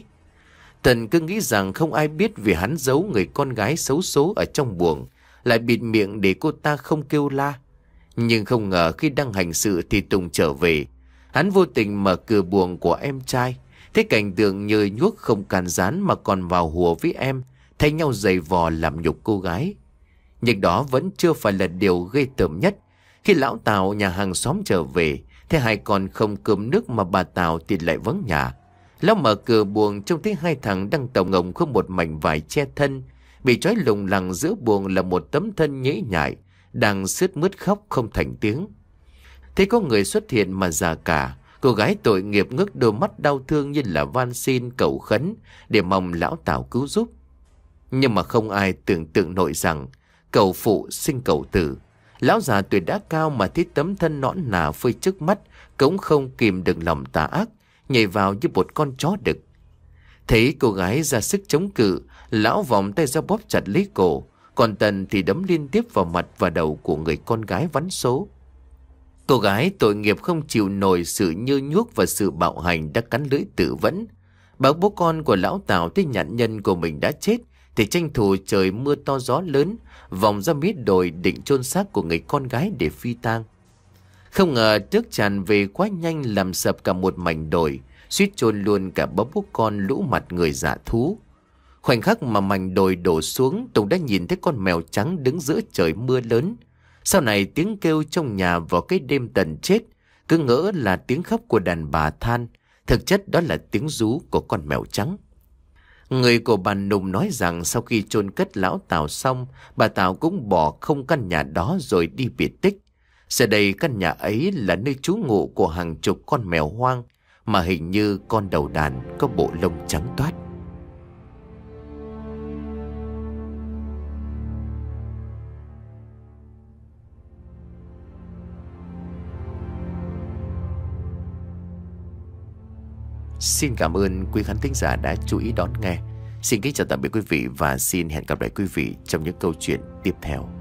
Tần cứ nghĩ rằng không ai biết vì hắn giấu người con gái xấu số ở trong buồng, lại bịt miệng để cô ta không kêu la. Nhưng không ngờ khi đang hành sự thì Tùng trở về. Hắn vô tình mở cửa buồng của em trai, thấy cảnh tượng nhơ nhuốc không càn rán mà còn vào hùa với em, thay nhau giày vò làm nhục cô gái. Nhưng đó vẫn chưa phải là điều ghê tởm nhất. Khi lão Tào nhà hàng xóm trở về, thấy hai con không cơm nước mà bà Tào thì lại vắng nhà. Lão mở cửa buồng trông thấy hai thằng đang tàu ngồng không một mảnh vải che thân, bị trói lủng lẳng giữa buồng là một tấm thân nhễ nhại, đang sướt mướt khóc không thành tiếng. Thấy có người xuất hiện mà già cả, cô gái tội nghiệp ngước đôi mắt đau thương như là van xin cầu khấn để mong lão Tào cứu giúp. Nhưng mà không ai tưởng tượng nổi rằng cầu phụ sinh cầu tử. Lão già tuổi đã cao mà thấy tấm thân nõn nà phơi trước mắt, cũng không kìm được lòng tà ác, nhảy vào như một con chó đực. Thấy cô gái ra sức chống cự, lão vòng tay ra bóp chặt lấy cổ, còn Tần thì đấm liên tiếp vào mặt và đầu của người con gái vắn số. Cô gái tội nghiệp không chịu nổi sự nhơ nhuốc và sự bạo hành đã cắn lưỡi tự vẫn. Bà bố con của lão Tào thấy nạn nhân của mình đã chết thì tranh thủ trời mưa to gió lớn, vòng ra mít đồi định chôn xác của người con gái để phi tang. Không ngờ nước tràn về quá nhanh làm sập cả một mảnh đồi, suýt chôn luôn cả bố bố con lũ mặt người dạ thú. Khoảnh khắc mà mảnh đồi đổ xuống, Tùng đã nhìn thấy con mèo trắng đứng giữa trời mưa lớn. Sau này tiếng kêu trong nhà vào cái đêm tận chết, cứ ngỡ là tiếng khóc của đàn bà than, thực chất đó là tiếng rú của con mèo trắng. Người của bà Nùng nói rằng sau khi chôn cất lão Tào xong, bà Tào cũng bỏ không căn nhà đó rồi đi biệt tích. Giờ đây căn nhà ấy là nơi trú ngụ của hàng chục con mèo hoang, mà hình như con đầu đàn có bộ lông trắng toát. Xin cảm ơn quý khán thính giả đã chú ý đón nghe. Xin kính chào tạm biệt quý vị và xin hẹn gặp lại quý vị trong những câu chuyện tiếp theo.